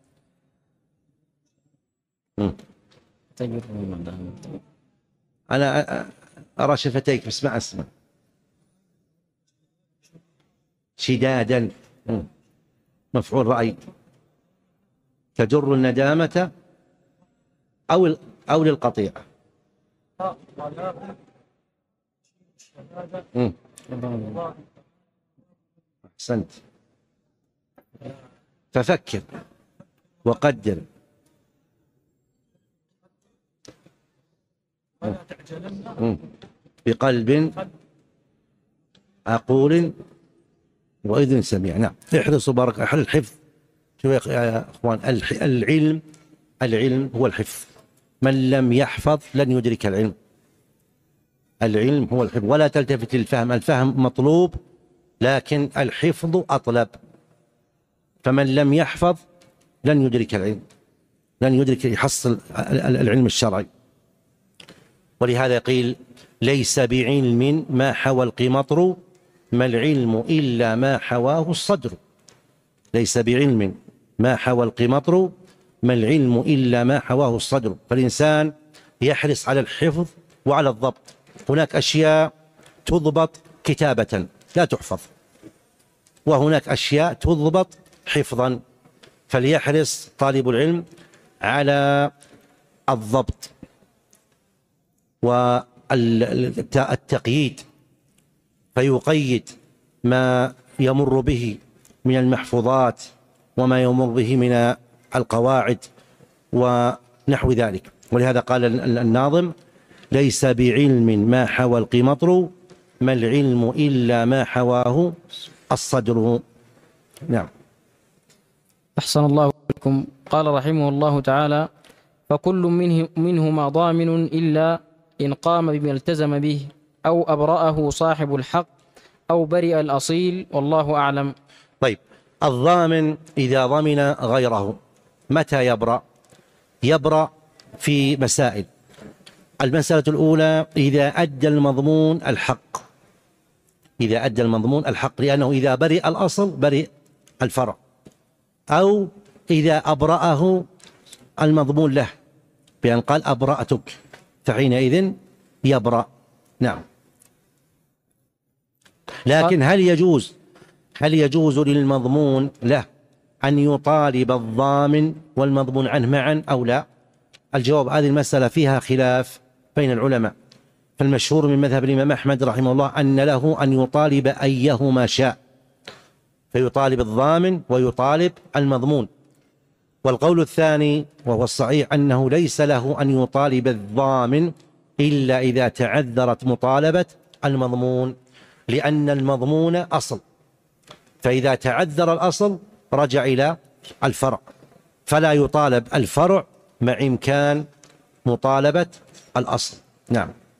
S2: مم. أنا أرى شفتيك بس ما أسمع. شدادا مفعول رأي تجر الندامة أو أو للقطيعة. أحسنت. ففكر وقدر بقلب عقول وإذن سميع. نعم، احرصوا بارك أحل الحفظ. شوفوا يا أخوان، العلم العلم هو الحفظ. من لم يحفظ لن يدرك العلم. العلم هو الحفظ، ولا تلتفت للفهم. الفهم مطلوب لكن الحفظ أطلب. فمن لم يحفظ لن يدرك العلم، لن يدرك يحصل العلم الشرعي. ولهذا قيل ليس بعلم ما حوى القمطر ما العلم إلا ما حواه الصدر. ليس بعلم ما حوى القمطر ما العلم إلا ما حواه الصدر. فالإنسان يحرص على الحفظ وعلى الضبط. هناك أشياء تضبط كتابة لا تحفظ، وهناك أشياء تضبط حفظا. فليحرص طالب العلم على الضبط والتقييد، فيقيد ما يمر به من المحفوظات وما يمر به من القواعد ونحو ذلك. ولهذا قال الناظم ليس بعلم ما حوى القمطر ما العلم إلا ما حواه الصدر. نعم.
S1: أحسن الله إليكم. قال رحمه الله تعالى فكل منه منهما ضامن إلا إن قام بما التزم به أو أبرأه صاحب الحق أو برئ الأصيل، والله أعلم.
S2: طيب، الضامن إذا ضمن غيره متى يبرأ؟ يبرأ في مسائل. المسألة الأولى إذا أدى المضمون الحق، إذا أدى المضمون الحق، لأنه إذا برئ الأصل برئ الفرع، أو إذا أبرأه المضمون له بأن قال أبرأتك فحينئذ يبرأ. نعم. لكن هل يجوز هل يجوز للمضمون له أن يطالب الضامن والمضمون عنه معا أو لا؟ الجواب هذه المسألة فيها خلاف بين العلماء. فالمشهور من مذهب الإمام أحمد رحمه الله أن له أن يطالب أيهما شاء، فيطالب الضامن ويطالب المضمون. والقول الثاني وهو الصحيح أنه ليس له أن يطالب الضامن إلا إذا تعذرت مطالبة المضمون، لأن المضمون أصل، فإذا تعذر الأصل رجع إلى الفرع، فلا يطالب الفرع مع إمكان مطالبة الأصل. نعم.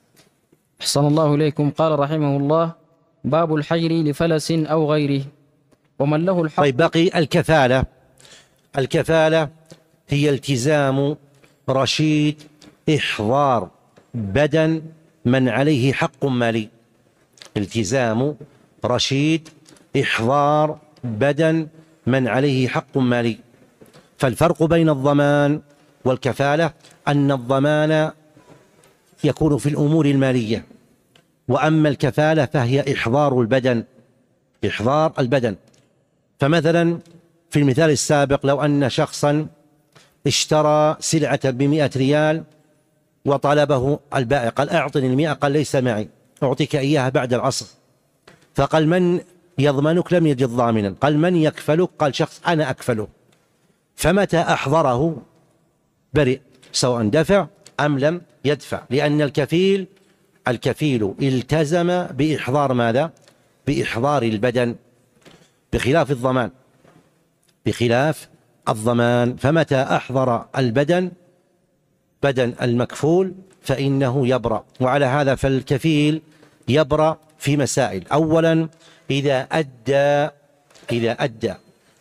S1: أحسن الله إليكم. قال رحمه الله: باب الحجر لفلس أو غيره ومن له الحق.
S2: طيب، بقي الكفالة. الكفالة هي التزام رشيد إحضار بدن من عليه حق مالي. التزام رشيد إحضار بدن من عليه حق مالي. فالفرق بين الضمان والكفالة أن الضمان يكون في الأمور المالية، وأما الكفالة فهي إحضار البدن. إحضار البدن. فمثلا في المثال السابق، لو أن شخصا اشترى سلعة بمئة ريال وطلبه البائع، قال: أعطني المئة، قال: ليس معي، أعطيك إياها بعد العصر. فقال: من يضمنك؟ لم يجد ضامنا. قال: من يكفلك؟ قال: شخص أنا أكفله. فمتى أحضره برئ، سواء دفع أم لم يدفع، لأن الكفيل الكفيل التزم بإحضار ماذا؟ بإحضار البدن، بخلاف الضمان. بخلاف الضمان، فمتى أحضر البدن بدن المكفول فإنه يبرأ. وعلى هذا فالكفيل يبرأ في مسائل: أولا، إذا أدى إذا أدى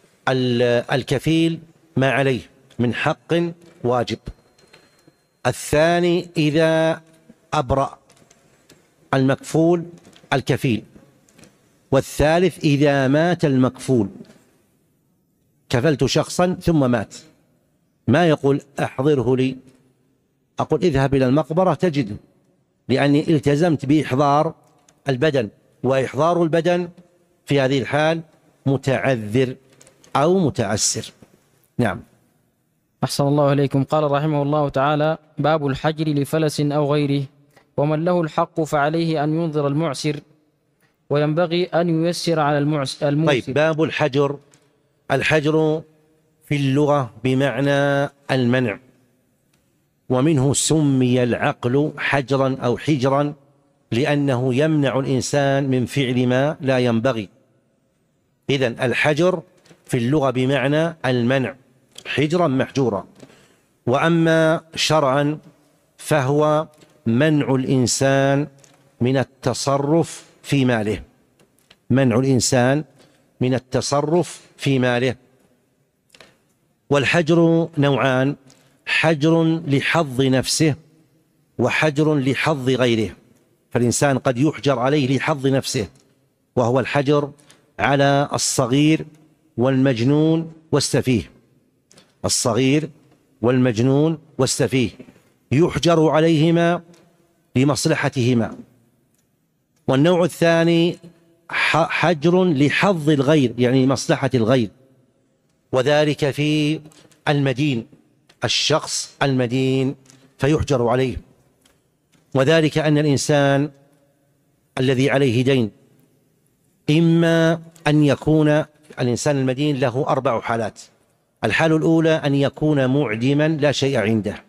S2: الكفيل ما عليه من حق واجب. الثاني، إذا أبرأ المكفول الكفيل. والثالث، إذا مات المكفول. كفلت شخصا ثم مات، ما يقول: أحضره لي، أقول: اذهب إلى المقبرة تجده، لأني التزمت بإحضار البدن، وإحضار البدن في هذه الحال متعذر أو متعسر. نعم.
S1: أحسن الله إليكم. قال رحمه الله تعالى: باب الحجر لفلس أو غيره ومن له الحق فعليه أن ينظر المعسر وينبغي أن ييسر على المعسر.
S2: طيب، باب الحجر. الحجر في اللغة بمعنى المنع، ومنه سمي العقل حجرا أو حجرا، لأنه يمنع الإنسان من فعل ما لا ينبغي. إذن الحجر في اللغة بمعنى المنع، حجرا محجورا. وأما شرعا فهو منع الإنسان من التصرف في ماله. منع الإنسان من التصرف في ماله. والحجر نوعان: حجر لحظ نفسه وحجر لحظ غيره. فالإنسان قد يحجر عليه لحظ نفسه، وهو الحجر على الصغير والمجنون والسفيه. الصغير والمجنون والسفيه يحجر عليهما لمصلحتهما. والنوع الثاني حجر لحظ الغير، يعني مصلحة الغير، وذلك في المدين، الشخص المدين فيحجر عليه. وذلك أن الإنسان الذي عليه دين إما أن يكون الإنسان المدين له أربع حالات. الحالة الأولى أن يكون معدما لا شيء عنده،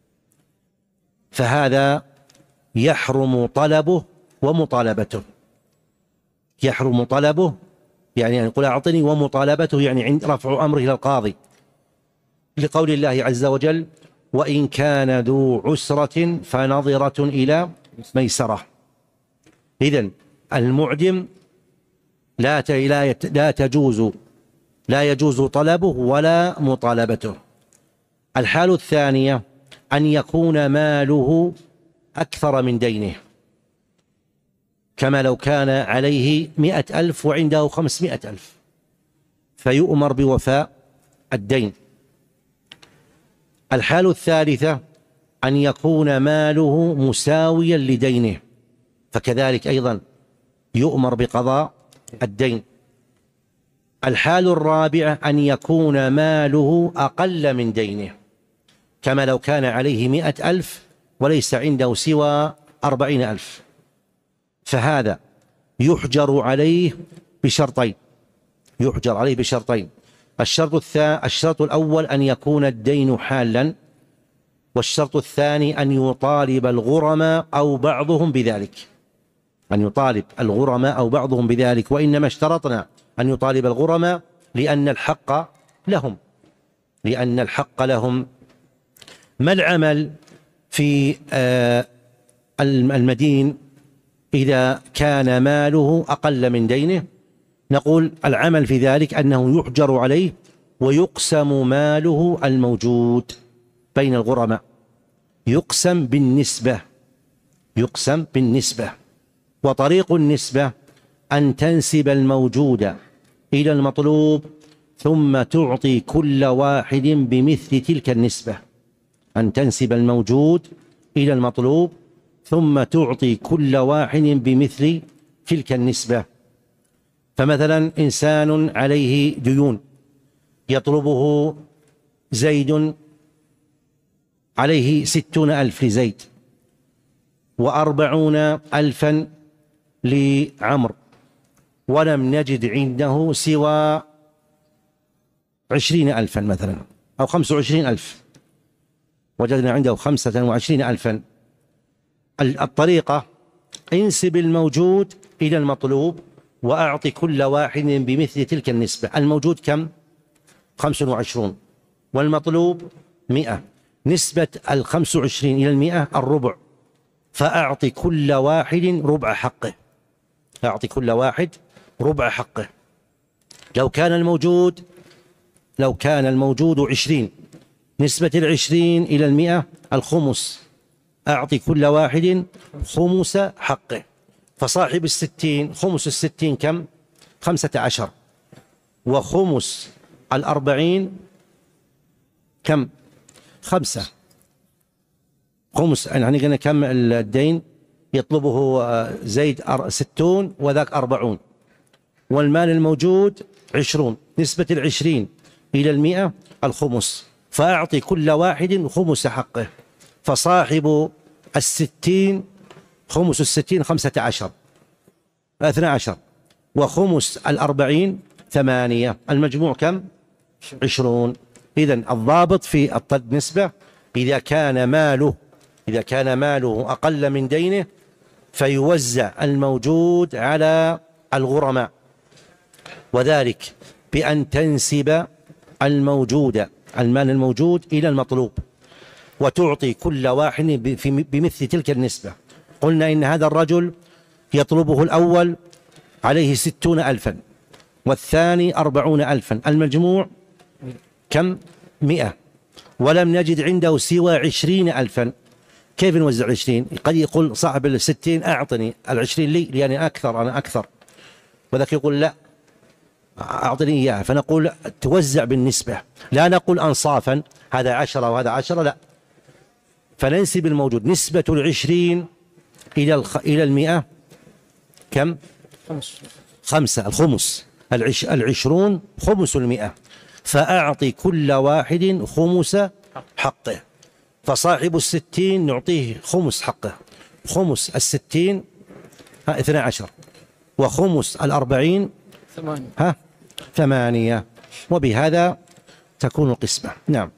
S2: فهذا يحرم طلبه ومطالبته. يحرم طلبه يعني يقول أعطني، ومطالبته يعني عند رفع أمره إلى القاضي، لقول الله عز وجل: وإن كان ذو عسرة فنظرة إلى ميسرة. إذن المعدم لا لا تجوز لا يجوز طلبه ولا مطالبته. الحالة الثانية أن يكون ماله أكثر من دينه، كما لو كان عليه مئة ألف وعنده خمسمائة ألف، فيؤمر بوفاء الدين. الحالة الثالثة أن يكون ماله مساويا لدينه، فكذلك أيضا يؤمر بقضاء الدين. الحالة الرابعة أن يكون ماله أقل من دينه، كما لو كان عليه مئة ألف وليس عنده سوى أربعين ألف، فهذا يحجر عليه بشرطين يحجر عليه بشرطين الشرط الثاني الشرط الأول أن يكون الدين حالا، والشرط الثاني أن يطالب الغرماء أو بعضهم بذلك أن يطالب الغرماء أو بعضهم بذلك وإنما اشترطنا أن يطالب الغرماء لأن الحق لهم لأن الحق لهم. ما العمل في المدين إذا كان ماله أقل من دينه، نقول العمل في ذلك أنه يحجر عليه ويقسم ماله الموجود بين الغرماء، يقسم بالنسبة، يقسم بالنسبة. وطريق النسبة أن تنسب الموجود إلى المطلوب ثم تعطي كل واحد بمثل تلك النسبة، أن تنسب الموجود إلى المطلوب ثم تعطي كل واحد بمثل تلك النسبة. فمثلا إنسان عليه ديون يطلبه زيد، عليه ستون ألف لزيد وأربعون ألفا لعمر، ولم نجد عنده سوى عشرين ألفا مثلا أو خمس وعشرين ألف، وجدنا عنده خمسة وعشرين ألفا. الطريقة انسب الموجود إلى المطلوب وأعطي كل واحد بمثل تلك النسبة. الموجود كم؟ خمس وعشرون، والمطلوب مئة. نسبة الخمس وعشرين إلى المئة الربع، فأعطي كل واحد ربع حقه، أعطي كل واحد ربع حقه. لو كان الموجود لو كان الموجود عشرين، نسبة العشرين إلى المئة الخمس، أعطي كل واحد خمس حقه. فصاحب الستين خمس الستين كم؟ خمسة عشر، وخمس الأربعين كم؟ خمسة. خمس يعني قلنا كم الدين يطلبه زيد؟ ستون وذاك أربعون، والمال الموجود عشرون، نسبة العشرين إلى المئة الخمس، فأعطي كل واحد خمس حقه. فصاحب الستين خمس الستين خمسة عشر اثنى عشر، وخمس الأربعين ثمانية، المجموع كم؟ عشرون. إذن الضابط في النسبة إذا كان ماله إذا كان ماله أقل من دينه فيوزع الموجود على الغرماء، وذلك بأن تنسب الموجود المال الموجود إلى المطلوب وتعطي كل واحد بمثل تلك النسبة. قلنا إن هذا الرجل يطلبه الأول عليه ستون ألفا والثاني أربعون ألفا، المجموع كم؟ مئة، ولم نجد عنده سوى عشرين ألفا. كيف نوزع عشرين؟ قد يقول صاحب الستين أعطني العشرين لي لأني أكثر أنا أكثر، وذاك يقول لا أعطني إياها. فنقول توزع بالنسبة، لا نقول أنصافا هذا عشرة وهذا عشرة، لا. فننسب الموجود، نسبة العشرين إلى الخ... إلى المئة كم؟ خمسة، الخمس، العش... العشرون خمس المئة، فأعطي كل واحد خمس حقه. فصاحب الستين نعطيه خمس حقه، خمس الستين اثنى عشر، وخمس الأربعين ثمانية ها ثمانية، وبهذا تكون القسمة. نعم.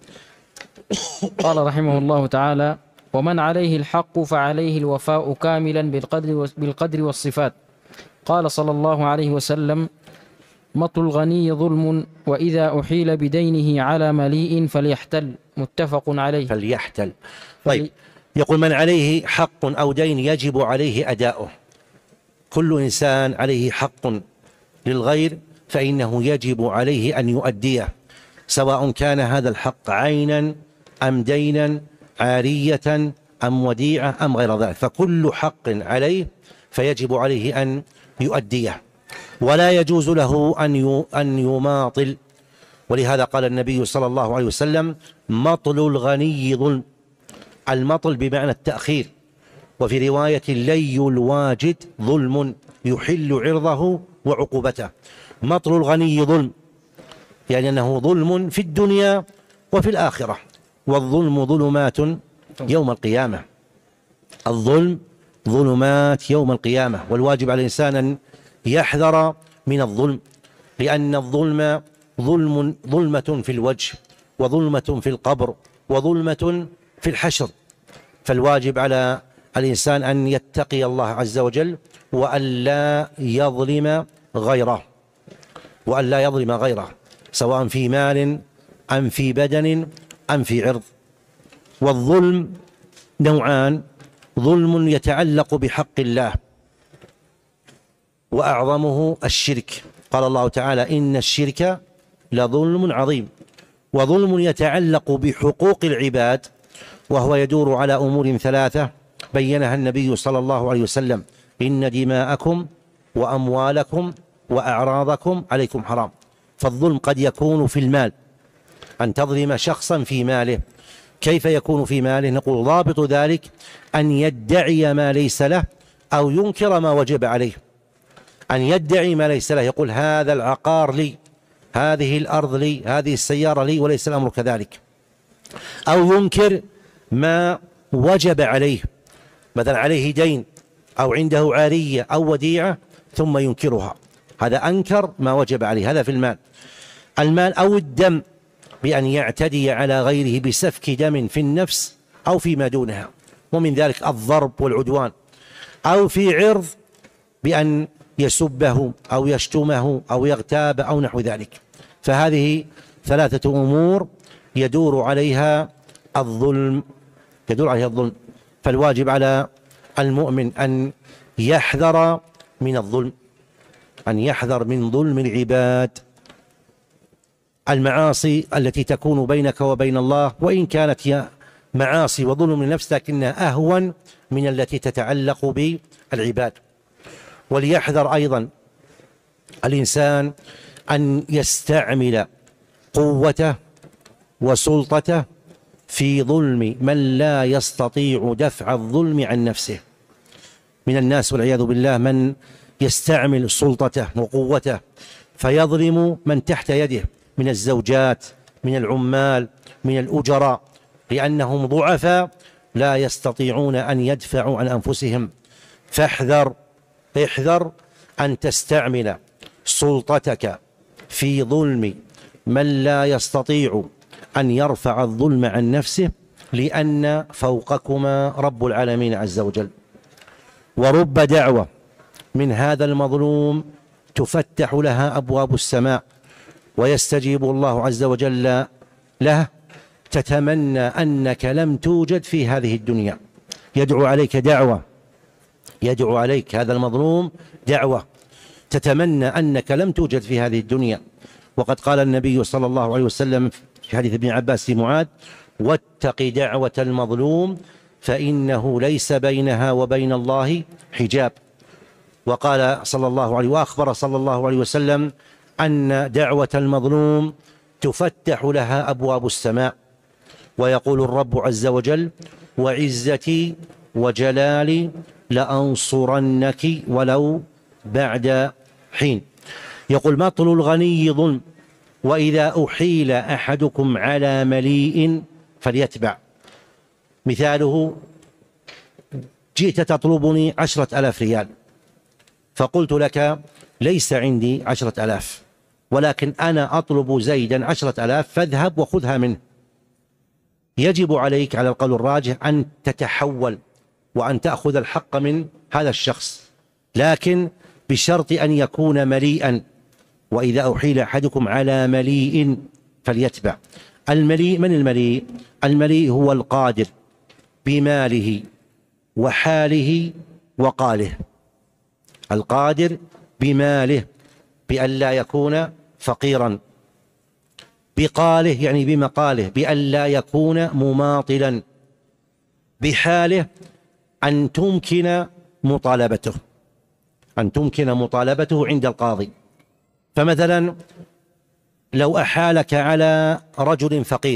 S1: قال رحمه الله تعالى: ومن عليه الحق فعليه الوفاء كاملا بالقدر بالقدر والصفات. قال صلى الله عليه وسلم: مطل الغني ظلم، وإذا أحيل بدينه على مليء فليحتل. متفق عليه.
S2: فليحتل. طيب، يقول من عليه حق أو دين يجب عليه أداؤه. كل إنسان عليه حق للغير فإنه يجب عليه أن يؤديه، سواء كان هذا الحق عينا أم دينا، عارية أم وديعة أم غير ذلك، فكل حق عليه فيجب عليه أن يؤديه، ولا يجوز له أن أن يماطل. ولهذا قال النبي صلى الله عليه وسلم: مطل الغني ظلم. المطل بمعنى التأخير، وفي رواية لي الواجد ظلم يحل عرضه وعقوبته. مطل الغني ظلم يعني أنه ظلم في الدنيا وفي الآخرة، والظلم ظلمات يوم القيامة. الظلم ظلمات يوم القيامة، والواجب على الإنسان أن يحذر من الظلم، لأن الظلم ظلم ظلمة في الوجه، وظلمة في القبر، وظلمة في الحشر. فالواجب على الإنسان أن يتقي الله عز وجل وأن لا يظلم غيره وأن لا يظلم غيره سواء في مال أم في بدن أم في عرض. والظلم نوعان: ظلم يتعلق بحق الله وأعظمه الشرك. قال الله تعالى: إن الشرك لظلم عظيم. وظلم يتعلق بحقوق العباد، وهو يدور على أمور ثلاثة بينها النبي صلى الله عليه وسلم: إن دماءكم وأموالكم وأعراضكم عليكم حرام. فالظلم قد يكون في المال، أن تظلم شخصا في ماله. كيف يكون في ماله؟ نقول ضابط ذلك أن يدعي ما ليس له أو ينكر ما وجب عليه. أن يدعي ما ليس له، يقول هذا العقار لي، هذه الأرض لي، هذه السيارة لي، وليس الأمر كذلك. أو ينكر ما وجب عليه، مثلا عليه دين أو عنده عارية أو وديعة ثم ينكرها، هذا أنكر ما وجب عليه، هذا في المال. المال أو الدم، بأن يعتدي على غيره بسفك دم في النفس أو فيما دونها، ومن ذلك الضرب والعدوان. أو في عرض، بأن يسبه أو يشتمه أو يغتاب أو نحو ذلك. فهذه ثلاثة أمور يدور عليها الظلم، يدور عليها الظلم. فالواجب على المؤمن أن يحذر من الظلم، أن يحذر من ظلم العباد. المعاصي التي تكون بينك وبين الله، وإن كانت هي معاصي وظلم للنفس، لكنها أهون من التي تتعلق بالعباد. وليحذر أيضا الإنسان أن يستعمل قوته وسلطته في ظلم من لا يستطيع دفع الظلم عن نفسه. من الناس والعياذ بالله من يستعمل سلطته وقوته فيظلم من تحت يده من الزوجات، من العمال، من الأجراء، لأنهم ضعفاء لا يستطيعون أن يدفعوا عن أنفسهم. فاحذر، احذر أن تستعمل سلطتك في ظلم من لا يستطيع أن يرفع الظلم عن نفسه، لأن فوقكما رب العالمين عز وجل. ورب دعوة من هذا المظلوم تفتح لها أبواب السماء ويستجيب الله عز وجل له، تتمنى أنك لم توجد في هذه الدنيا. يدعو عليك دعوة، يدعو عليك هذا المظلوم دعوة، تتمنى أنك لم توجد في هذه الدنيا. وقد قال النبي صلى الله عليه وسلم في حديث ابن عباس لمعاذ: واتق دعوة المظلوم فإنه ليس بينها وبين الله حجاب. وقال صلى الله عليه وأخبر صلى الله عليه وسلم أن دعوة المظلوم تفتح لها أبواب السماء. ويقول الرب عز وجل: وعزتي وجلالي لأنصرنك ولو بعد حين. يقول: مطل الغني ظلم، وإذا أحيل أحدكم على مليء فليتبع. مثاله: جئت تطلبني عشرة ألاف ريال، فقلت لك ليس عندي عشرة ألاف، ولكن أنا أطلب زيدا عشرة ألاف، فاذهب وخذها منه. يجب عليك على القول الراجح أن تتحول وأن تأخذ الحق من هذا الشخص، لكن بشرط أن يكون مليئا. وإذا أحيل أحدكم على مليء فليتبع. المليء، من المليء؟ المليء هو القادر بماله وحاله وقاله، القادر بماله بأن لا يكون فقيرا، بقاله يعني بمقاله بأن لا يكون مماطلا، بحاله أن تمكن مطالبته، أن تمكن مطالبته عند القاضي. فمثلا لو أحالك على رجل فقير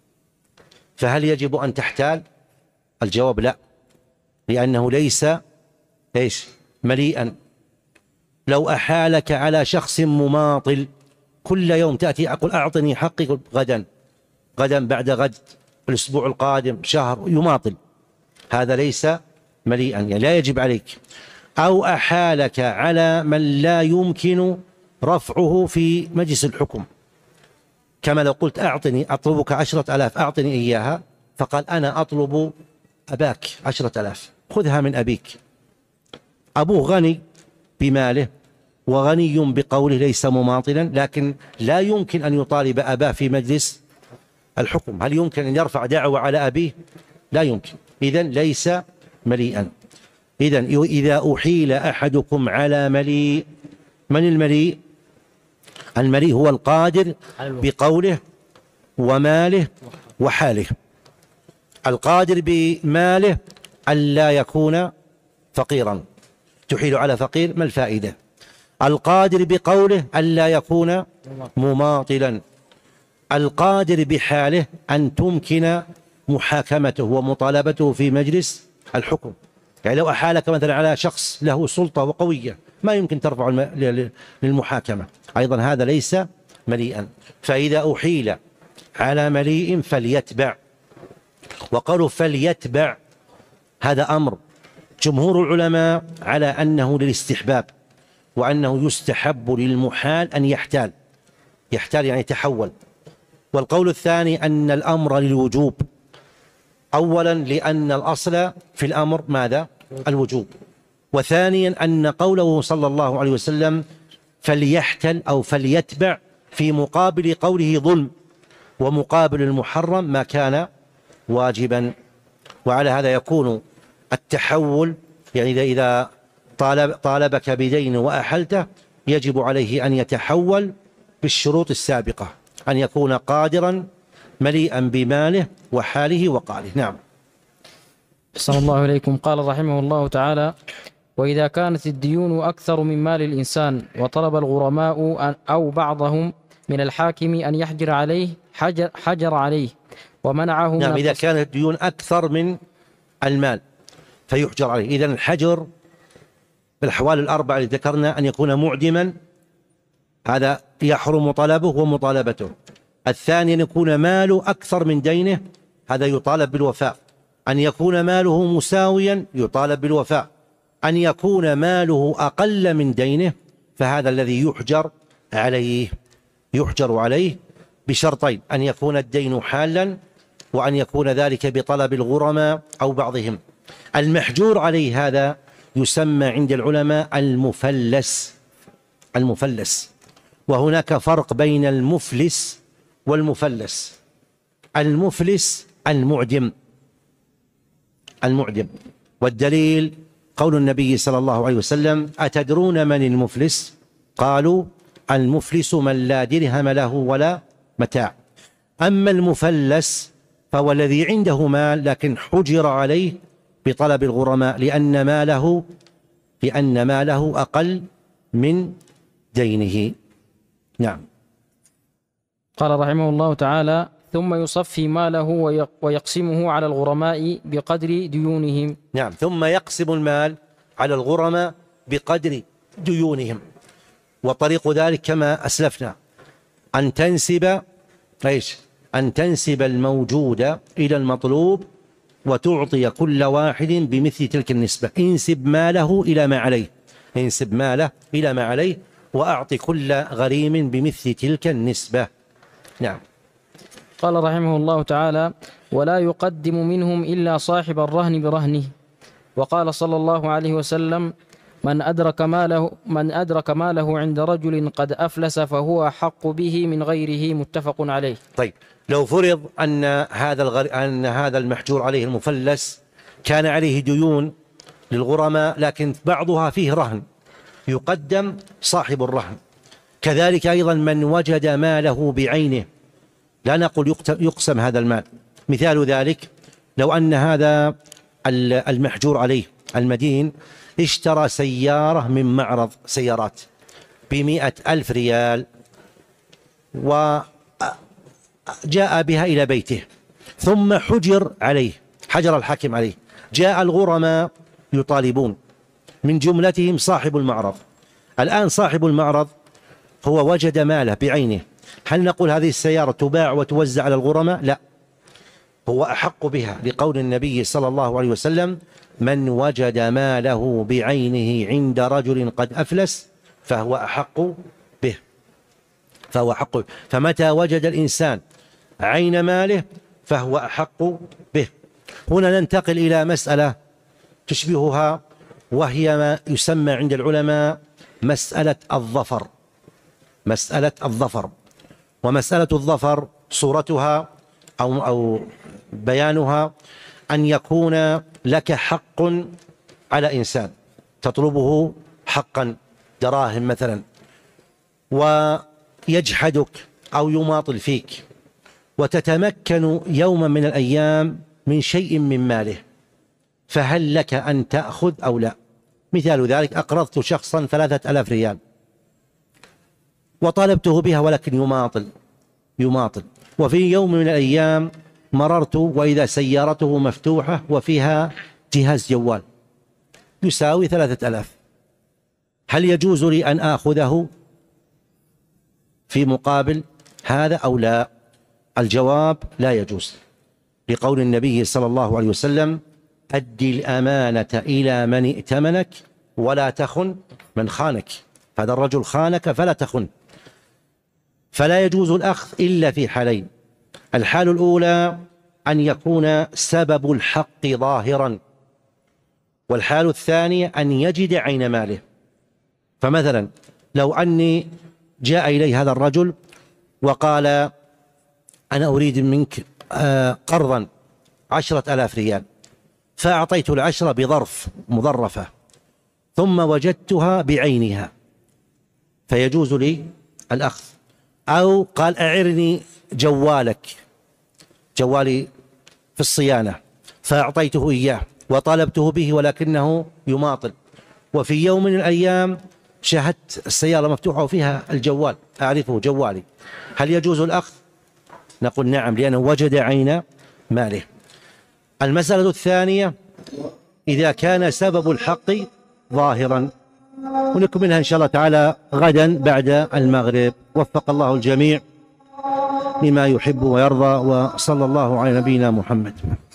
S2: فهل يجب أن تحتال؟ الجواب لا، لأنه ليس إيش مليئا. لو أحالك على شخص مماطل، كل يوم تأتي أقول أعطني حقي، غدا غدا بعد غد الأسبوع القادم شهر، يماطل، هذا ليس مليئا، يعني لا يجب عليك. أو أحالك على من لا يمكن رفعه في مجلس الحكم، كما لو قلت أعطني، أطلبك عشرة ألاف أعطني إياها، فقال أنا أطلب أباك عشرة ألاف، خذها من أبيك. أبوه غني بماله وغني بقوله، ليس مماطلا، لكن لا يمكن أن يطالب أباه في مجلس الحكم. هل يمكن أن يرفع دعوة على أبيه؟ لا يمكن، إذن ليس مليئا. إذن إذا أحيل أحدكم على مليء، من المليء؟ المليء هو القادر بقوله وماله وحاله. القادر بماله ألا يكون فقيرا، تحيل على فقير ما الفائدة؟ القادر بقوله ألا يكون مماطلا. القادر بحاله أن تمكن محاكمته ومطالبته في مجلس الحكم. يعني لو أحالك مثلا على شخص له سلطة وقوية ما يمكن ترفع للمحاكمة، أيضا هذا ليس مليئا. فإذا أحيل على مليء فليتبع، وقالوا فليتبع هذا أمر جمهور العلماء على أنه للاستحباب، وأنه يستحب للمحال أن يحتال، يحتال يعني يتحول. والقول الثاني أن الأمر للوجوب، أولا لأن الأصل في الأمر ماذا؟ الوجوب، وثانيا أن قوله صلى الله عليه وسلم فليحتل أو فليتبع في مقابل قوله ظلم، ومقابل المحرم ما كان واجبا. وعلى هذا يكون التحول، يعني إذا إذا طالب طالبك بدين وأحلته يجب عليه أن يتحول بالشروط السابقة، أن يكون قادرا مليئا بماله وحاله وقاله. نعم.
S1: أحسن الله إليكم. قال رحمه الله تعالى: وإذا كانت الديون أكثر من مال الإنسان وطلب الغرماء أو بعضهم من الحاكم أن يحجر عليه حجر, حجر عليه ومنعه.
S2: نعم، إذا كانت الديون أكثر من المال فيحجر عليه. إذن الحجر بالأحوال الأربعة اللي ذكرنا: أن يكون معدما، هذا يحرم طلبه ومطالبته. الثاني أن يكون ماله أكثر من دينه، هذا يطالب بالوفاء. أن يكون ماله مساويا يطالب بالوفاء. أن يكون ماله أقل من دينه فهذا الذي يحجر عليه. يحجر عليه بشرطين: أن يكون الدين حالا، وأن يكون ذلك بطلب الغرماء أو بعضهم. المحجور عليه هذا يسمى عند العلماء المفلس. المفلس، وهناك فرق بين المفلس والمفلس. المفلس المعدم، المعدم. والدليل قول النبي صلى الله عليه وسلم: أتدرون من المفلس؟ قالوا: المفلس من لا درهم له ولا متاع. أما المفلس فهو الذي عنده مال لكن حجر عليه بطلب الغرماء لأن ماله لأن ماله أقل من دينه. نعم.
S1: قال رحمه الله تعالى: ثم يصفي ماله ويقسمه على الغرماء بقدر ديونهم.
S2: نعم، ثم يقسم المال على الغرماء بقدر ديونهم. وطريق ذلك كما أسلفنا أن تنسب إيش؟ أن تنسب الموجود إلى المطلوب وتعطي كل واحد بمثل تلك النسبة. انسب ماله إلى ما عليه، انسب ماله إلى ما عليه وأعطي كل غريم بمثل تلك النسبة. نعم.
S1: قال رحمه الله تعالى: ولا يقدم منهم إلا صاحب الرهن برهنه. وقال صلى الله عليه وسلم: من أدرك ماله من أدرك ماله عند رجل قد أفلس فهو أحق به من غيره. متفق عليه.
S2: طيب، لو فرض أن هذا الغر... أن هذا المحجور عليه المفلس كان عليه ديون للغرماء لكن بعضها فيه رهن، يقدم صاحب الرهن. كذلك أيضا من وجد ماله بعينه، لا نقول يقسم هذا المال. مثال ذلك لو أن هذا المحجور عليه المدين اشترى سيارة من معرض سيارات بمئة ألف ريال وجاء بها إلى بيته، ثم حجر عليه، حجر الحاكم عليه. جاء الغرماء يطالبون، من جملتهم صاحب المعرض. الآن صاحب المعرض هو وجد ماله بعينه، هل نقول هذه السيارة تباع وتوزع على الغرماء؟ لا، هو أحق بها لقول النبي صلى الله عليه وسلم: من وجد ماله بعينه عند رجل قد أفلس فهو أحق به، فهو أحق به. فمتى وجد الإنسان عين ماله فهو أحق به. هنا ننتقل إلى مسألة تشبهها، وهي ما يسمى عند العلماء مسألة الظفر. مسألة الظفر ومسألة الظفر صورتها أو أو بيانها أن يكون لك حق على إنسان تطلبه حقا دراهم مثلا، ويجحدك أو يماطل فيك، وتتمكن يوما من الأيام من شيء من ماله، فهل لك أن تأخذ أو لا؟ مثال ذلك: أقرضت شخصا ثلاثة ألاف ريال وطالبته بها ولكن يماطل يماطل وفي يوم من الأيام مررت وإذا سيارته مفتوحة وفيها جهاز جوال يساوي ثلاثة ألاف، هل يجوز لي أن آخذه في مقابل هذا أو لا؟ الجواب: لا يجوز، لقول النبي صلى الله عليه وسلم: أدي الأمانة إلى من ائتمنك ولا تخن من خانك. هذا الرجل خانك فلا تخن. فلا يجوز الأخذ إلا في حالين: الحال الأولى أن يكون سبب الحق ظاهرا، والحال الثانية أن يجد عين ماله. فمثلا لو أني جاء إلي هذا الرجل وقال: أنا أريد منك قرضا عشرة آلاف ريال، فأعطيت العشرة بظرف مظرفة ثم وجدتها بعينها، فيجوز لي الأخذ. أو قال: أعرني جوالك، جوالي في الصيانة، فأعطيته إياه وطالبته به ولكنه يماطل، وفي يوم من الأيام شاهدت السيارة مفتوحة وفيها الجوال، أعرفه جوالي، هل يجوز الأخذ؟ نقول نعم، لأنه وجد عين ماله. المسألة الثانية: إذا كان سبب الحق ظاهرا. ونكملها إن شاء الله تعالى غدا بعد المغرب. وفق الله الجميع لما يحب ويرضى، وصلى الله على نبينا محمد.